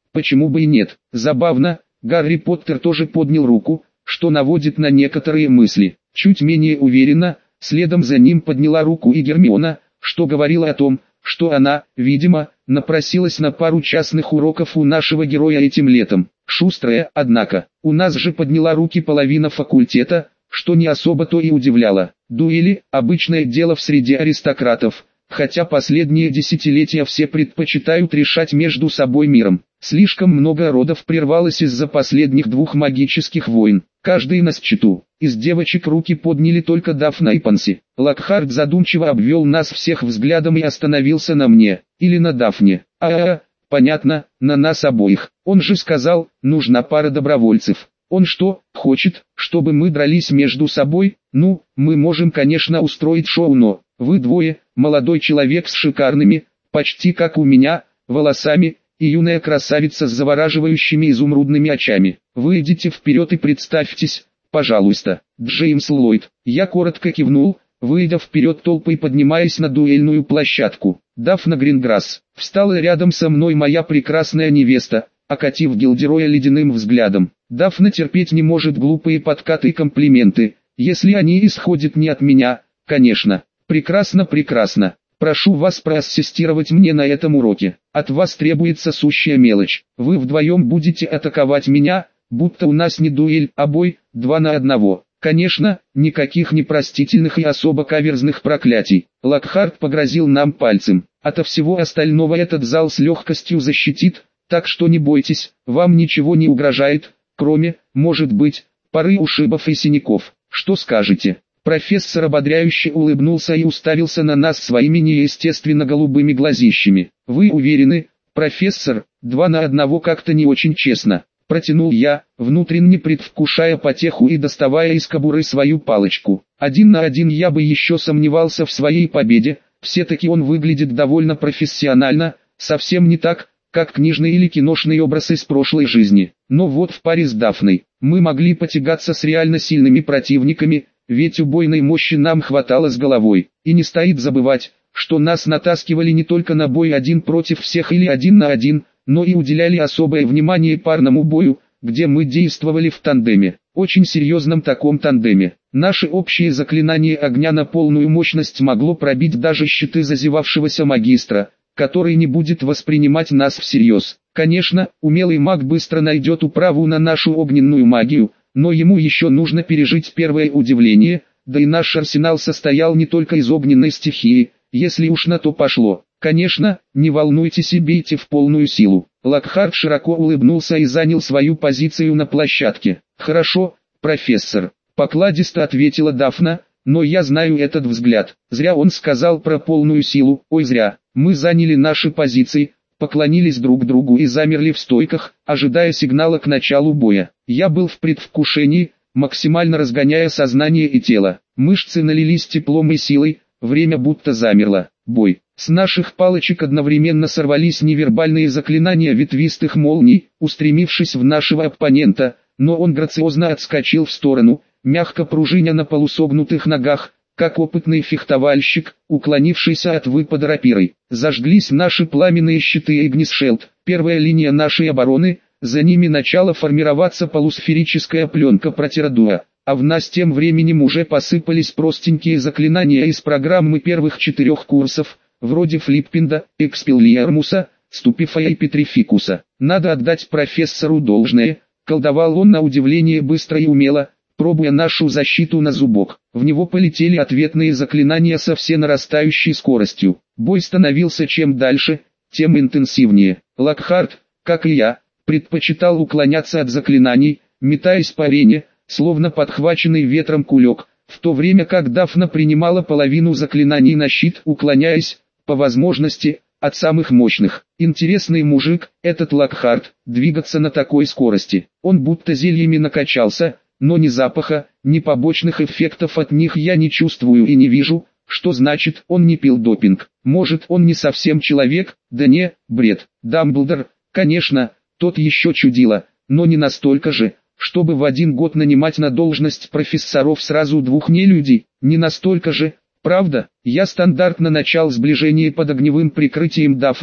почему бы и нет. Забавно, Гарри Поттер тоже поднял руку, что наводит на некоторые мысли. Чуть менее уверенно, следом за ним подняла руку и Гермиона, что говорило о том, что она, видимо, напросилась на пару частных уроков у нашего героя этим летом. Шустрая, однако. У нас же подняла руки половина факультета, что не особо-то и удивляло. Дуэли – обычное дело в среде аристократов, хотя последние десятилетия все предпочитают решать между собой миром. Слишком много родов прервалось из-за последних 2 магических войн. Каждый на счету. Из девочек руки подняли только Дафна и Панси. Локхарт задумчиво обвел нас всех взглядом и остановился на мне, или на Дафне. Понятно, на нас обоих. Он же сказал, нужна пара добровольцев. Он что, хочет, чтобы мы дрались между собой? Ну, мы можем, конечно, устроить шоу, но вы двое, молодой человек с шикарными, почти как у меня, волосами, и юная красавица с завораживающими изумрудными очами. Вы идите вперед и представьтесь, пожалуйста. Джеймс Ллойд. Я коротко кивнул, выйдя вперед толпой, поднимаясь на дуэльную площадку. Дафна Гринграсс. Встала рядом со мной моя прекрасная невеста, окатив Гилдероя ледяным взглядом. Дафна терпеть не может глупые подкаты и комплименты, если они исходят не от меня, конечно. Прекрасно, прекрасно. Прошу вас проассистировать мне на этом уроке. От вас требуется сущая мелочь. Вы вдвоем будете атаковать меня, будто у нас не дуэль, а бой, 2 на 1. Конечно, никаких непростительных и особо каверзных проклятий. Локхарт погрозил нам пальцем. Ото всего остального этот зал с легкостью защитит, так что не бойтесь, вам ничего не угрожает, кроме, может быть, пары ушибов и синяков. Что скажете? Профессор ободряюще улыбнулся и уставился на нас своими неестественно голубыми глазищами. Вы уверены, профессор? 2 на 1 как-то не очень честно. Протянул я, внутренне предвкушая потеху и доставая из кобуры свою палочку. 1 на 1 я бы еще сомневался в своей победе, все-таки он выглядит довольно профессионально, совсем не так, как книжный или киношный образ из прошлой жизни. Но вот в паре с Дафной, мы могли потягаться с реально сильными противниками, ведь убойной мощи нам хватало с головой. И не стоит забывать, что нас натаскивали не только на бой 1 против всех или 1 на 1, но и уделяли особое внимание парному бою, где мы действовали в тандеме. Очень серьезном таком тандеме. Наше общее заклинание огня на полную мощность могло пробить даже щиты зазевавшегося магистра, который не будет воспринимать нас всерьез. Конечно, умелый маг быстро найдет управу на нашу огненную магию, но ему еще нужно пережить первое удивление, да и наш арсенал состоял не только из огненной стихии, если уж на то пошло. Конечно, не волнуйтесь и бейте в полную силу. Локхарт широко улыбнулся и занял свою позицию на площадке. Хорошо, профессор, покладисто ответила Дафна, но я знаю этот взгляд. Зря он сказал про полную силу, ой зря. Мы заняли наши позиции, поклонились друг другу и замерли в стойках, ожидая сигнала к началу боя. Я был в предвкушении, максимально разгоняя сознание и тело. Мышцы налились теплом и силой, время будто замерло. Бой. С наших палочек одновременно сорвались невербальные заклинания ветвистых молний, устремившись в нашего оппонента, но он грациозно отскочил в сторону, мягко пружиня на полусогнутых ногах, как опытный фехтовальщик, уклонившийся от выпада рапирой. Зажглись наши пламенные щиты Игнисшелд, первая линия нашей обороны, за ними начала формироваться полусферическая пленка Протирадуа, а в нас тем временем уже посыпались простенькие заклинания из программы первых 4 курсов, вроде Флиппинда, Экспеллиармуса, Ступифая и Петрификуса. Надо отдать профессору должное, колдовал он на удивление быстро и умело, пробуя нашу защиту на зубок. В него полетели ответные заклинания со все нарастающей скоростью. Бой становился чем дальше, тем интенсивнее. Локхарт, как и я, предпочитал уклоняться от заклинаний, метаясь по арене, словно подхваченный ветром кулек, в то время как Дафна принимала половину заклинаний на щит, уклоняясь, по возможности, от самых мощных. Интересный мужик, этот Локхарт, двигаться на такой скорости. Он будто зельями накачался, но ни запаха, ни побочных эффектов от них я не чувствую и не вижу, что значит он не пил допинг. Может он не совсем человек, да не, бред. Дамблдор, конечно, тот еще чудило, но не настолько же, чтобы в 1 год нанимать на должность профессоров сразу 2 нелюдей, не настолько же, правда. Я стандартно начал сближение под огневым прикрытием Дафны,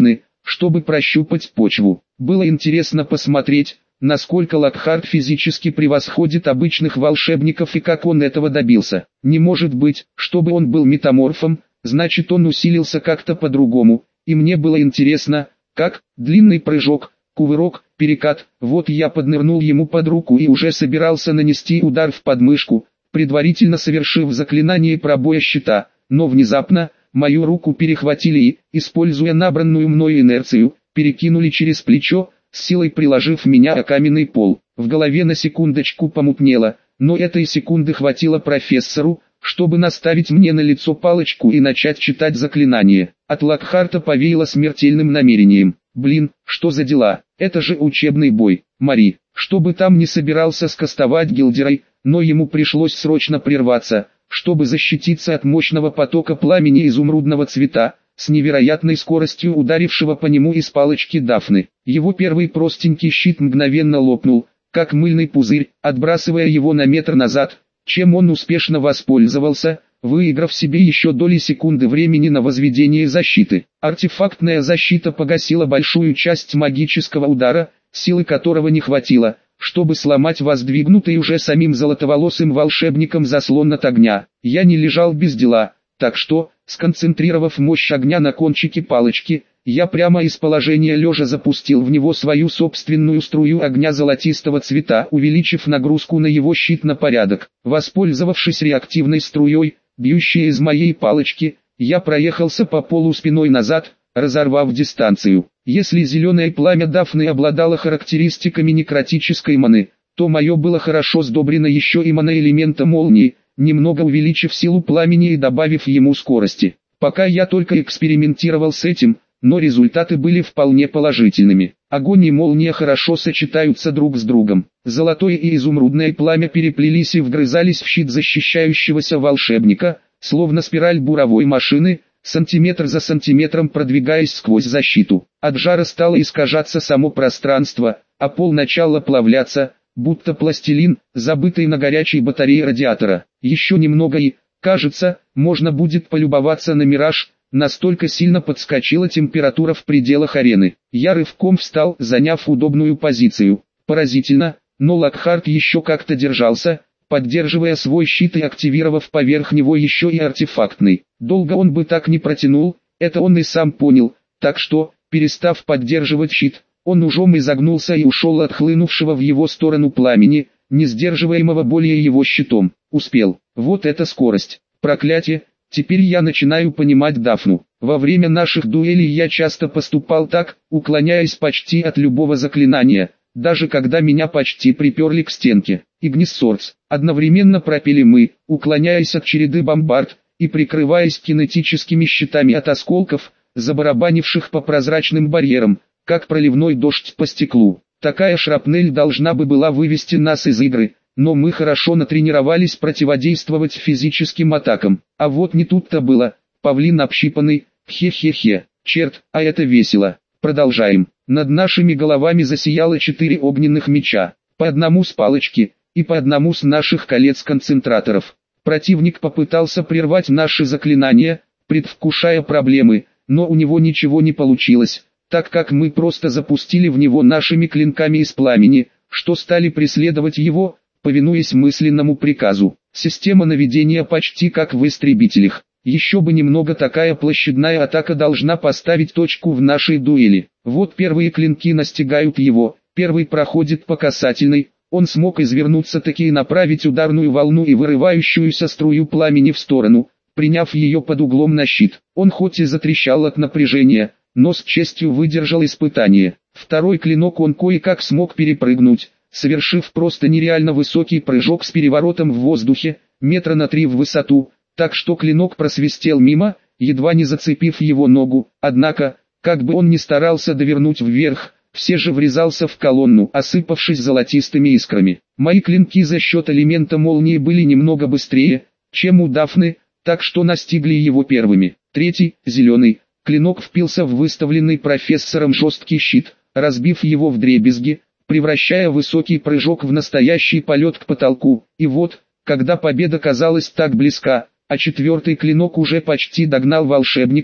чтобы прощупать почву. Было интересно посмотреть, насколько Локхарт физически превосходит обычных волшебников и как он этого добился. Не может быть, чтобы он был метаморфом, значит он усилился как-то по-другому, и мне было интересно, как, длинный прыжок, кувырок, перекат, вот я поднырнул ему под руку и уже собирался нанести удар в подмышку, предварительно совершив заклинание пробоя щита, но внезапно, мою руку перехватили и, используя набранную мною инерцию, перекинули через плечо, с силой приложив меня о каменный пол. В голове на секундочку помутнело, но этой секунды хватило профессору, чтобы наставить мне на лицо палочку и начать читать заклинание. От Локхарта повеяло смертельным намерением. Блин, что за дела? Это же учебный бой. Мари, что бы там ни собирался скастовать Гилдерой, но ему пришлось срочно прерваться, чтобы защититься от мощного потока пламени изумрудного цвета, с невероятной скоростью ударившего по нему из палочки Дафны. Его первый простенький щит мгновенно лопнул, как мыльный пузырь, отбрасывая его на метр назад, чем он успешно воспользовался, выиграв себе еще доли секунды времени на возведение защиты. Артефактная защита погасила большую часть магического удара, силы которого не хватило, чтобы сломать воздвигнутый уже самим золотоволосым волшебником заслон от огня. Я не лежал без дела, так что, сконцентрировав мощь огня на кончике палочки, я прямо из положения лежа запустил в него свою собственную струю огня золотистого цвета, увеличив нагрузку на его щит на порядок. Воспользовавшись реактивной струей, бьющей из моей палочки, я проехался по полу спиной назад, разорвав дистанцию. Если зеленое пламя Дафны обладало характеристиками некротической маны, то мое было хорошо сдобрено еще и маноэлемента молнии, немного увеличив силу пламени и добавив ему скорости. Пока я только экспериментировал с этим, но результаты были вполне положительными. Огонь и молния хорошо сочетаются друг с другом. Золотое и изумрудное пламя переплелись и вгрызались в щит защищающегося волшебника, словно спираль буровой машины, сантиметр за сантиметром продвигаясь сквозь защиту. От жара стало искажаться само пространство, а пол начал плавляться, будто пластилин, забытый на горячей батарее радиатора. Еще немного и, кажется, можно будет полюбоваться на мираж, настолько сильно подскочила температура в пределах арены. Я рывком встал, заняв удобную позицию. Поразительно, но Локхарт еще как-то держался, поддерживая свой щит и активировав поверх него еще и артефактный. Долго он бы так не протянул, это он и сам понял, так что, перестав поддерживать щит, он ужом изогнулся и ушел от хлынувшего в его сторону пламени, не сдерживаемого более его щитом. Успел. Вот это скорость. Проклятие, теперь я начинаю понимать Дафну. Во время наших дуэлей я часто поступал так, уклоняясь почти от любого заклинания, даже когда меня почти приперли к стенке. Игнис Сордс. Одновременно пропели мы, уклоняясь от череды бомбард, и прикрываясь кинетическими щитами от осколков, забарабанивших по прозрачным барьерам, как проливной дождь по стеклу. Такая шрапнель должна бы была вывести нас из игры, но мы хорошо натренировались противодействовать физическим атакам. А вот не тут-то было. Павлин общипанный, хе-хе-хе, черт, а это весело. Продолжаем. Над нашими головами засияло 4 огненных меча, по одному с палочки, и по одному с наших колец-концентраторов. Противник попытался прервать наши заклинания, предвкушая проблемы, но у него ничего не получилось, так как мы просто запустили в него нашими клинками из пламени, что стали преследовать его, повинуясь мысленному приказу. Система наведения почти как в истребителях. Еще бы немного, такая площадная атака должна поставить точку в нашей дуэли. Вот первые клинки настигают его, первый проходит по касательной, он смог извернуться таки и направить ударную волну и вырывающуюся струю пламени в сторону, приняв ее под углом на щит. Он хоть и затрещал от напряжения, но с честью выдержал испытание. Второй клинок он кое-как смог перепрыгнуть, совершив просто нереально высокий прыжок с переворотом в воздухе, метра на 3 в высоту, так что клинок просвистел мимо, едва не зацепив его ногу, однако, как бы он ни старался довернуть вверх, все же врезался в колонну, осыпавшись золотистыми искрами. Мои клинки за счет элемента молнии были немного быстрее, чем у Дафны, так что настигли его первыми. Третий, зеленый, клинок впился в выставленный профессором жесткий щит, разбив его вдребезги, превращая высокий прыжок в настоящий полет к потолку. И вот, когда победа казалась так близка, а четвертый клинок уже почти догнал волшебника,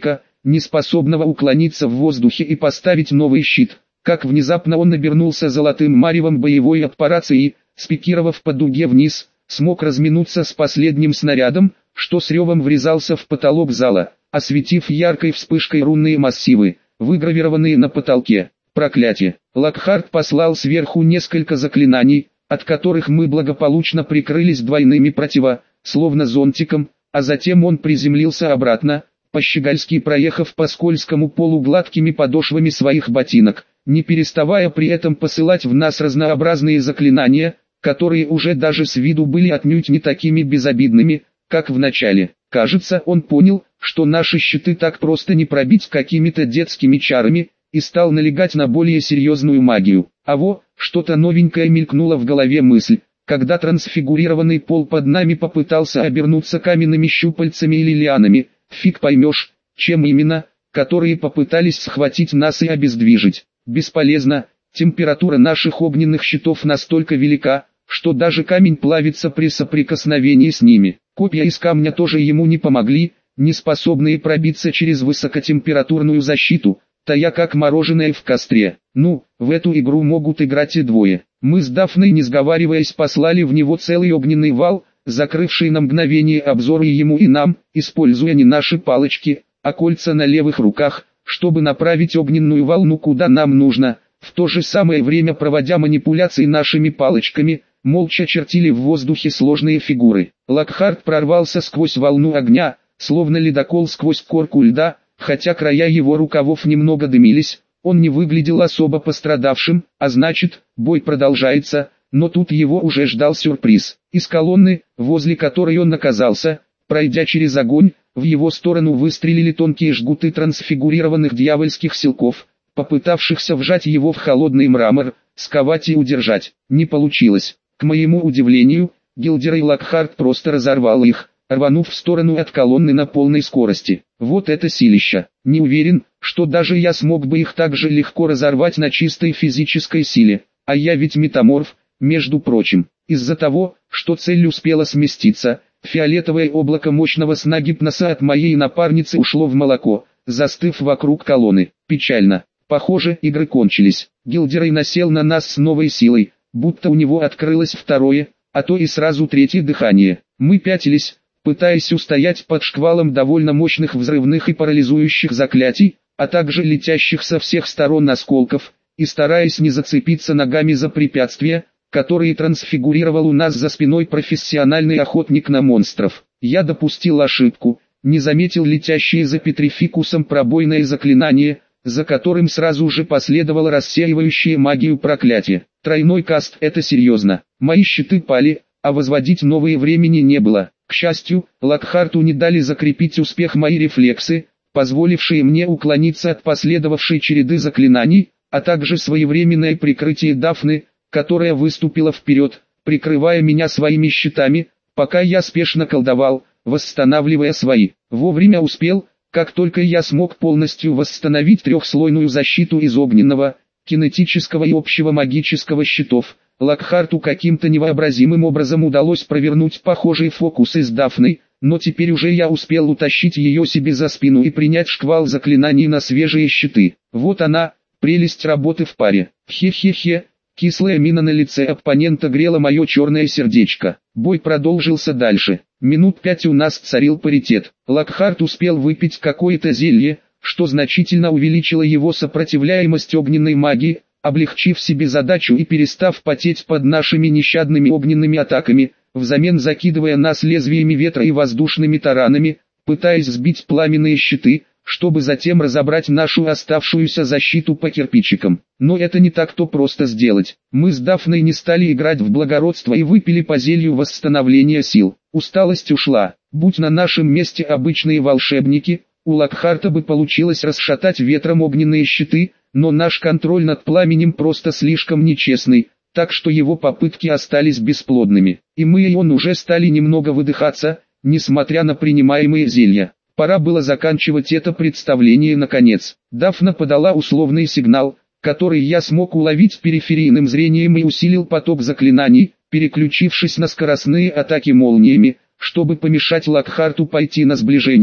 не способного уклониться в воздухе и поставить новый щит, как внезапно он обернулся золотым маревом боевой аппарации и, спикировав по дуге вниз, смог разминуться с последним снарядом, что с ревом врезался в потолок зала, осветив яркой вспышкой рунные массивы, выгравированные на потолке. Проклятие! Локхарт послал сверху несколько заклинаний, от которых мы благополучно прикрылись двойными словно зонтиком, а затем он приземлился обратно, по-щегольски проехав по скользкому полу гладкими подошвами своих ботинок, не переставая при этом посылать в нас разнообразные заклинания, которые уже даже с виду были отнюдь не такими безобидными, как в начале. Кажется, он понял, что наши щиты так просто не пробить какими-то детскими чарами, и стал налегать на более серьезную магию. Что-то новенькое мелькнуло в голове мысль, когда трансфигурированный пол под нами попытался обернуться каменными щупальцами или лианами, фиг поймешь, чем именно, которые попытались схватить нас и обездвижить. Бесполезно, температура наших огненных щитов настолько велика, что даже камень плавится при соприкосновении с ними. Копья из камня тоже ему не помогли, не способные пробиться через высокотемпературную защиту, тая как мороженое в костре. В эту игру могут играть и двое. Мы с Дафной, не сговариваясь, послали в него целый огненный вал, закрывший на мгновение обзор и ему, и нам, используя не наши палочки, а кольца на левых руках, чтобы направить огненную волну куда нам нужно. В то же самое время, проводя манипуляции нашими палочками, молча чертили в воздухе сложные фигуры. Локхарт прорвался сквозь волну огня, словно ледокол сквозь корку льда. Хотя края его рукавов немного дымились, он не выглядел особо пострадавшим, а значит, бой продолжается, но тут его уже ждал сюрприз. Из колонны, возле которой он оказался, пройдя через огонь, в его сторону выстрелили тонкие жгуты трансфигурированных дьявольских силков, попытавшихся вжать его в холодный мрамор, сковать и удержать. Не получилось. К моему удивлению, Гилдер и Локхарт просто разорвал их, рванув в сторону от колонны на полной скорости. Вот это силища! Не уверен, что даже я смог бы их так же легко разорвать на чистой физической силе, а я ведь метаморф, между прочим. Из-за того, что цель успела сместиться, фиолетовое облако мощного сна гипноса от моей напарницы ушло в молоко, застыв вокруг колонны. Печально. Похоже, игры кончились. Гилдерей насел на нас с новой силой, будто у него открылось второе, а то и сразу третье дыхание. Мы пятились, пытаясь устоять под шквалом довольно мощных взрывных и парализующих заклятий, а также летящих со всех сторон осколков, и стараясь не зацепиться ногами за препятствия, которые трансфигурировал у нас за спиной профессиональный охотник на монстров. Я допустил ошибку, не заметил летящее за Петрификусом пробойное заклинание, за которым сразу же последовало рассеивающее магию проклятие. Тройной каст — это серьезно. Мои щиты пали, а возводить новые времени не было. К счастью, Локхарту не дали закрепить успех мои рефлексы, позволившие мне уклониться от последовавшей череды заклинаний, а также своевременное прикрытие Дафны, которая выступила вперед, прикрывая меня своими щитами, пока я спешно колдовал, восстанавливая свои. Вовремя успел, как только я смог полностью восстановить трехслойную защиту из огненного, кинетического и общего магического щитов. Локхарту каким-то невообразимым образом удалось провернуть похожие фокусы с Дафной, но теперь уже я успел утащить ее себе за спину и принять шквал заклинаний на свежие щиты. Вот она, прелесть работы в паре. Хе-хе-хе, кислая мина на лице оппонента грела мое черное сердечко. Бой продолжился дальше. Минут 5 у нас царил паритет. Локхарт успел выпить какое-то зелье, что значительно увеличило его сопротивляемость огненной магии, облегчив себе задачу и перестав потеть под нашими нещадными огненными атаками, взамен закидывая нас лезвиями ветра и воздушными таранами, пытаясь сбить пламенные щиты, чтобы затем разобрать нашу оставшуюся защиту по кирпичикам. Но это не так-то просто сделать. Мы с Дафной не стали играть в благородство и выпили по зелью восстановления сил. Усталость ушла. Будь на нашем месте обычные волшебники, у Локхарта бы получилось расшатать ветром огненные щиты, но наш контроль над пламенем просто слишком нечестный, так что его попытки остались бесплодными. И мы и он уже стали немного выдыхаться, несмотря на принимаемые зелья. Пора было заканчивать это представление наконец. Дафна подала условный сигнал, который я смог уловить периферийным зрением и усилил поток заклинаний, переключившись на скоростные атаки молниями, чтобы помешать Локхарту пойти на сближение,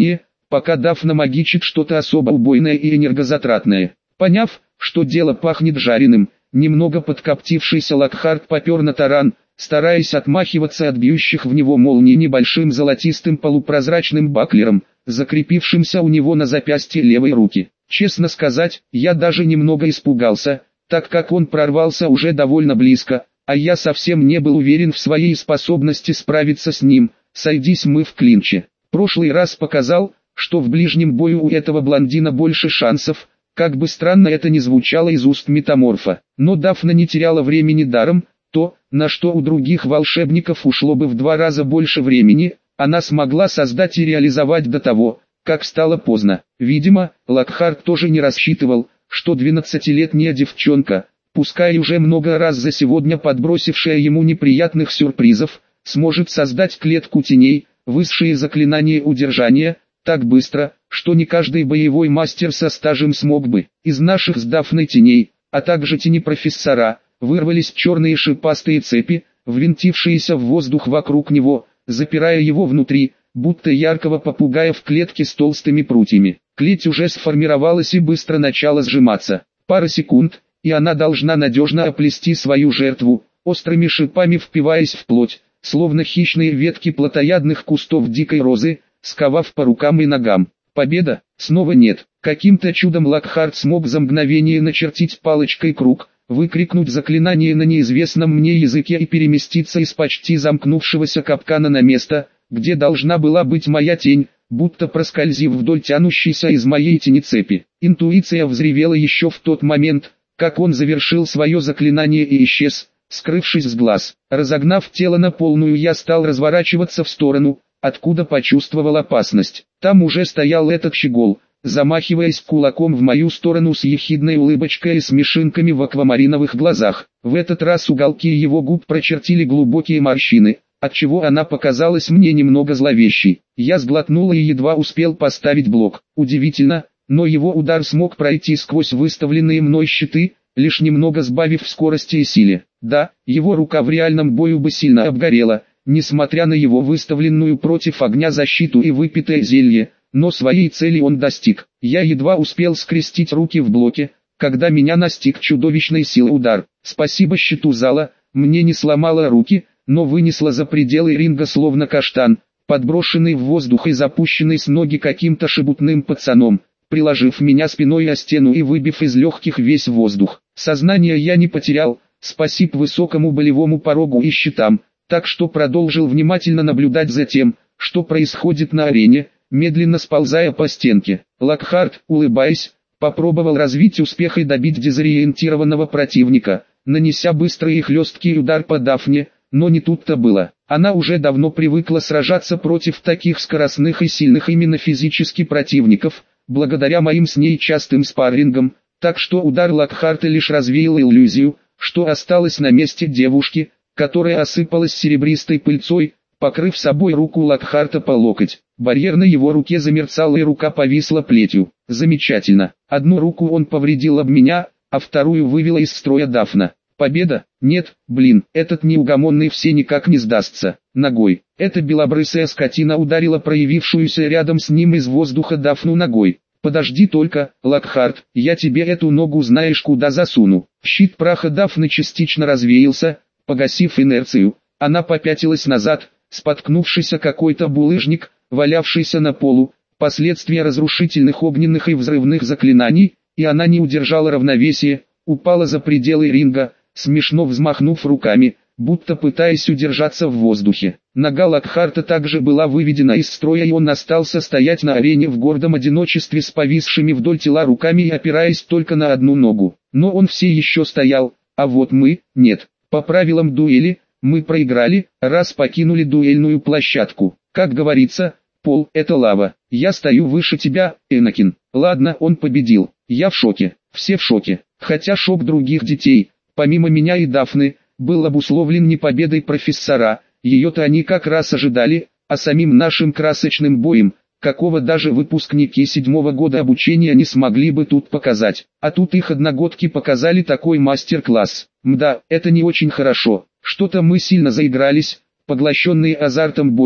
пока Дафна магичит что-то особо убойное и энергозатратное. Поняв, что дело пахнет жареным, немного подкоптившийся Локхарт попер на таран, стараясь отмахиваться от бьющих в него молний небольшим золотистым полупрозрачным баклером, закрепившимся у него на запястье левой руки. Честно сказать, я даже немного испугался, так как он прорвался уже довольно близко, а я совсем не был уверен в своей способности справиться с ним, сойдись мы в клинче. Прошлый раз показал, что в ближнем бою у этого блондина больше шансов, как бы странно это ни звучало из уст метаморфа. Но Дафна не теряла времени даром, то, на что у других волшебников ушло бы в 2 раза больше времени, она смогла создать и реализовать до того, как стало поздно. Видимо, Локхарт тоже не рассчитывал, что 12-летняя девчонка, пускай уже много раз за сегодня подбросившая ему неприятных сюрпризов, сможет создать клетку теней, высшие заклинания удержания, так быстро, что не каждый боевой мастер со стажем смог бы. Из наших с Дафной теней, а также тени профессора, вырвались черные шипастые цепи, ввинтившиеся в воздух вокруг него, запирая его внутри, будто яркого попугая в клетке с толстыми прутьями. Клеть уже сформировалась и быстро начала сжиматься. Пара секунд, и она должна надежно оплести свою жертву, острыми шипами впиваясь в плоть, словно хищные ветки плотоядных кустов дикой розы, сковав по рукам и ногам. Победа? Снова нет. Каким-то чудом Локхарт смог за мгновение начертить палочкой круг, выкрикнуть заклинание на неизвестном мне языке и переместиться из почти замкнувшегося капкана на место, где должна была быть моя тень, будто проскользив вдоль тянущейся из моей тени цепи. Интуиция взревела еще в тот момент, как он завершил свое заклинание и исчез, скрывшись с глаз. Разогнав тело на полную, я стал разворачиваться в сторону, откуда почувствовал опасность. Там уже стоял этот щегол, замахиваясь кулаком в мою сторону с ехидной улыбочкой и смешинками в аквамариновых глазах. В этот раз уголки его губ прочертили глубокие морщины, отчего она показалась мне немного зловещей. Я сглотнул и едва успел поставить блок. Удивительно, но его удар смог пройти сквозь выставленные мной щиты, лишь немного сбавив в скорости и силе. Да, его рука в реальном бою бы сильно обгорела, несмотря на его выставленную против огня защиту и выпитое зелье, но своей цели он достиг. Я едва успел скрестить руки в блоке, когда меня настиг чудовищной силы удар. Спасибо щиту зала, мне не сломало руки, но вынесло за пределы ринга словно каштан, подброшенный в воздух и запущенный с ноги каким-то шебутным пацаном, приложив меня спиной о стену и выбив из легких весь воздух. Сознание я не потерял, спасибо высокому болевому порогу и щитам, так что продолжил внимательно наблюдать за тем, что происходит на арене, медленно сползая по стенке. Локхарт, улыбаясь, попробовал развить успех и добить дезориентированного противника, нанеся быстрый и хлесткий удар по Дафне, но не тут-то было. Она уже давно привыкла сражаться против таких скоростных и сильных именно физически противников, благодаря моим с ней частым спаррингам, так что удар Локхарта лишь развеял иллюзию, что осталось на месте девушки, которая осыпалась серебристой пыльцой, покрыв собой руку Локхарта по локоть. Барьер на его руке замерцал и рука повисла плетью. Замечательно. Одну руку он повредил об меня, а вторую вывела из строя Дафна. Победа? Нет, блин, этот неугомонный все никак не сдастся. Ногой. Эта белобрысая скотина ударила проявившуюся рядом с ним из воздуха Дафну ногой. Подожди только, Локхарт, я тебе эту ногу знаешь куда засуну. Щит праха Дафны частично развеялся, погасив инерцию. Она попятилась назад, споткнувшись о какой-то булыжник, валявшийся на полу, последствия разрушительных огненных и взрывных заклинаний, и она не удержала равновесие, упала за пределы ринга, смешно взмахнув руками, будто пытаясь удержаться в воздухе. Нога Локхарта также была выведена из строя, и он остался стоять на арене в гордом одиночестве с повисшими вдоль тела руками и опираясь только на одну ногу. Но он все еще стоял, а вот мы, нет. По правилам дуэли, мы проиграли, раз покинули дуэльную площадку. Как говорится, пол – это лава. Я стою выше тебя, Энакин. Ладно, он победил. Я в шоке. Все в шоке. Хотя шок других детей, помимо меня и Дафны, был обусловлен не победой профессора, ее-то они как раз ожидали, а самим нашим красочным боем, какого даже выпускники 7-го года обучения не смогли бы тут показать. А тут их одногодки показали такой мастер-класс. Мда, это не очень хорошо. Что-то мы сильно заигрались, поглощенные азартом боя,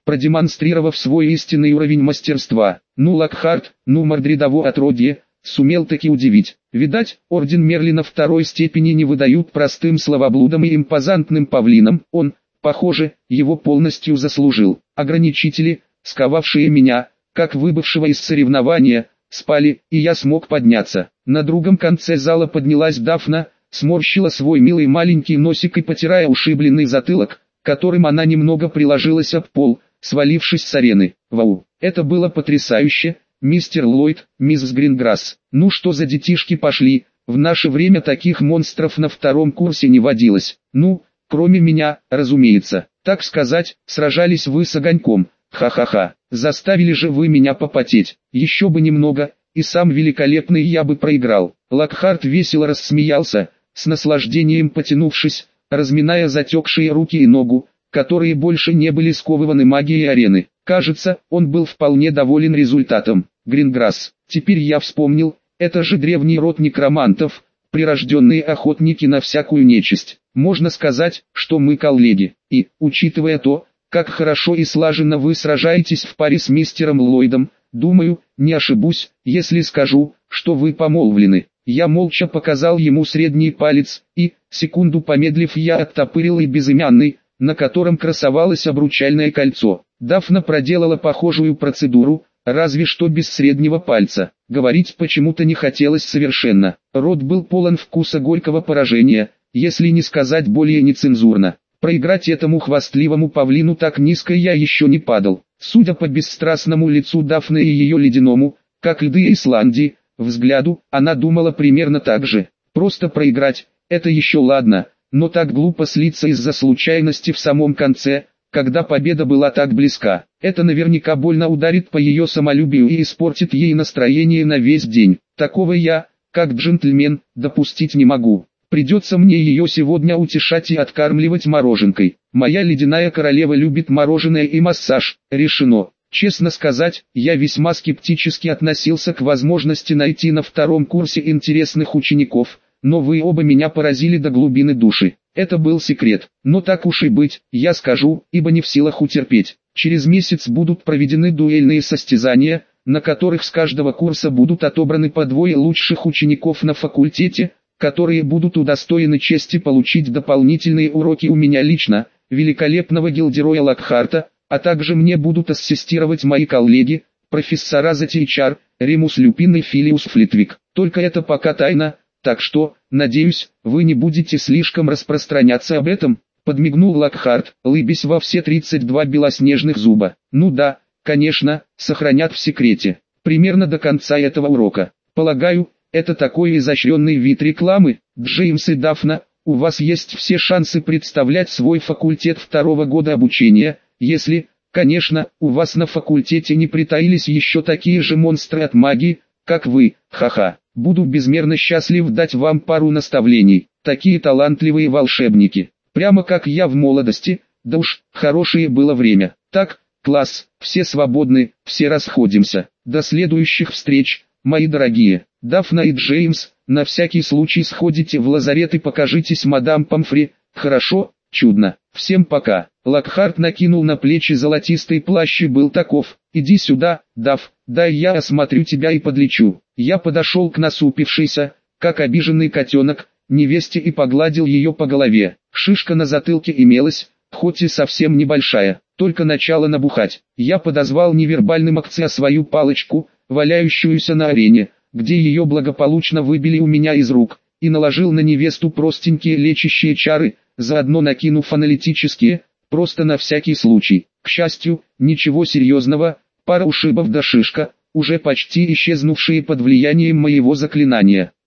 продемонстрировав свой истинный уровень мастерства. Ну Локхарт, ну мордридово отродье, сумел таки удивить. Видать, орден Мерлина второй степени не выдают простым словоблудам и импозантным павлинам, он, похоже, его полностью заслужил. Ограничители, сковавшие меня, как выбывшего из соревнования, спали, и я смог подняться. На другом конце зала поднялась Дафна, сморщила свой милый маленький носик и, потирая ушибленный затылок, которым она немного приложилась об пол, свалившись с арены. Вау, это было потрясающе, мистер Ллойд, мисс Гринграсс. Ну что за детишки пошли, в наше время таких монстров на втором курсе не водилось. Ну, кроме меня, разумеется. Так сказать, сражались вы с огоньком. Ха-ха-ха, заставили же вы меня попотеть. Еще бы немного, и сам великолепный я бы проиграл. Локхарт весело рассмеялся, с наслаждением потянувшись, разминая затекшие руки и ногу, которые больше не были скованы магией арены. Кажется, он был вполне доволен результатом. Гринграсс, теперь я вспомнил, это же древний род некромантов, прирожденные охотники на всякую нечисть. Можно сказать, что мы коллеги, и, учитывая то, как хорошо и слаженно вы сражаетесь в паре с мистером Ллойдом, думаю, не ошибусь, если скажу, что вы помолвлены. Я молча показал ему средний палец, и, секунду помедлив, я оттопырил и безымянный, на котором красовалось обручальное кольцо. Дафна проделала похожую процедуру, разве что без среднего пальца. Говорить почему-то не хотелось совершенно. Рот был полон вкуса горького поражения, если не сказать более нецензурно. Проиграть этому хвастливому павлину так низко я еще не падал. Судя по бесстрастному лицу Дафны и ее ледяному, как льды Исландии, взгляду, она думала примерно так же. Просто проиграть, это еще ладно, но так глупо слиться из-за случайности в самом конце, когда победа была так близка. Это наверняка больно ударит по ее самолюбию и испортит ей настроение на весь день. Такого я, как джентльмен, допустить не могу. Придется мне ее сегодня утешать и откармливать мороженкой. Моя ледяная королева любит мороженое и массаж. Решено. Честно сказать, я весьма скептически относился к возможности найти на втором курсе интересных учеников, но вы оба меня поразили до глубины души. Это был секрет, но так уж и быть, я скажу, ибо не в силах утерпеть. Через месяц будут проведены дуэльные состязания, на которых с каждого курса будут отобраны по двое лучших учеников на факультете, которые будут удостоены чести получить дополнительные уроки у меня лично, великолепного гильдероя Локхарта, а также мне будут ассистировать мои коллеги, профессора Затейчар, Ремус Люпин и Филиус Флитвик. Только это пока тайна, так что, надеюсь, вы не будете слишком распространяться об этом, подмигнул Локхарт, улыбясь во все 32 белоснежных зуба. Ну да, конечно, сохранят в секрете, примерно до конца этого урока. Полагаю, это такой изощренный вид рекламы. Джеймс и Дафна, у вас есть все шансы представлять свой факультет второго года обучения, если, конечно, у вас на факультете не притаились еще такие же монстры от магии, как вы. Ха-ха, буду безмерно счастлив дать вам пару наставлений. Такие талантливые волшебники, прямо как я в молодости. Да уж, хорошее было время. Так, класс, все свободны, все расходимся. До следующих встреч, мои дорогие. Дафна и Джеймс, на всякий случай сходите в лазарет и покажитесь мадам Помфри. Хорошо, чудно. Всем пока. Локхарт накинул на плечи золотистый плащ и был таков. Иди сюда, Даф, дай я осмотрю тебя и подлечу. Я подошел к насупившейся, как обиженный котенок, невесте и погладил ее по голове. Шишка на затылке имелась, хоть и совсем небольшая, только начало набухать. Я подозвал невербальным акция свою палочку, валяющуюся на арене, где ее благополучно выбили у меня из рук, и наложил на невесту простенькие лечащие чары, заодно накинув аналитические, просто на всякий случай. К счастью, ничего серьезного, пара ушибов да шишка, уже почти исчезнувшие под влиянием моего заклинания.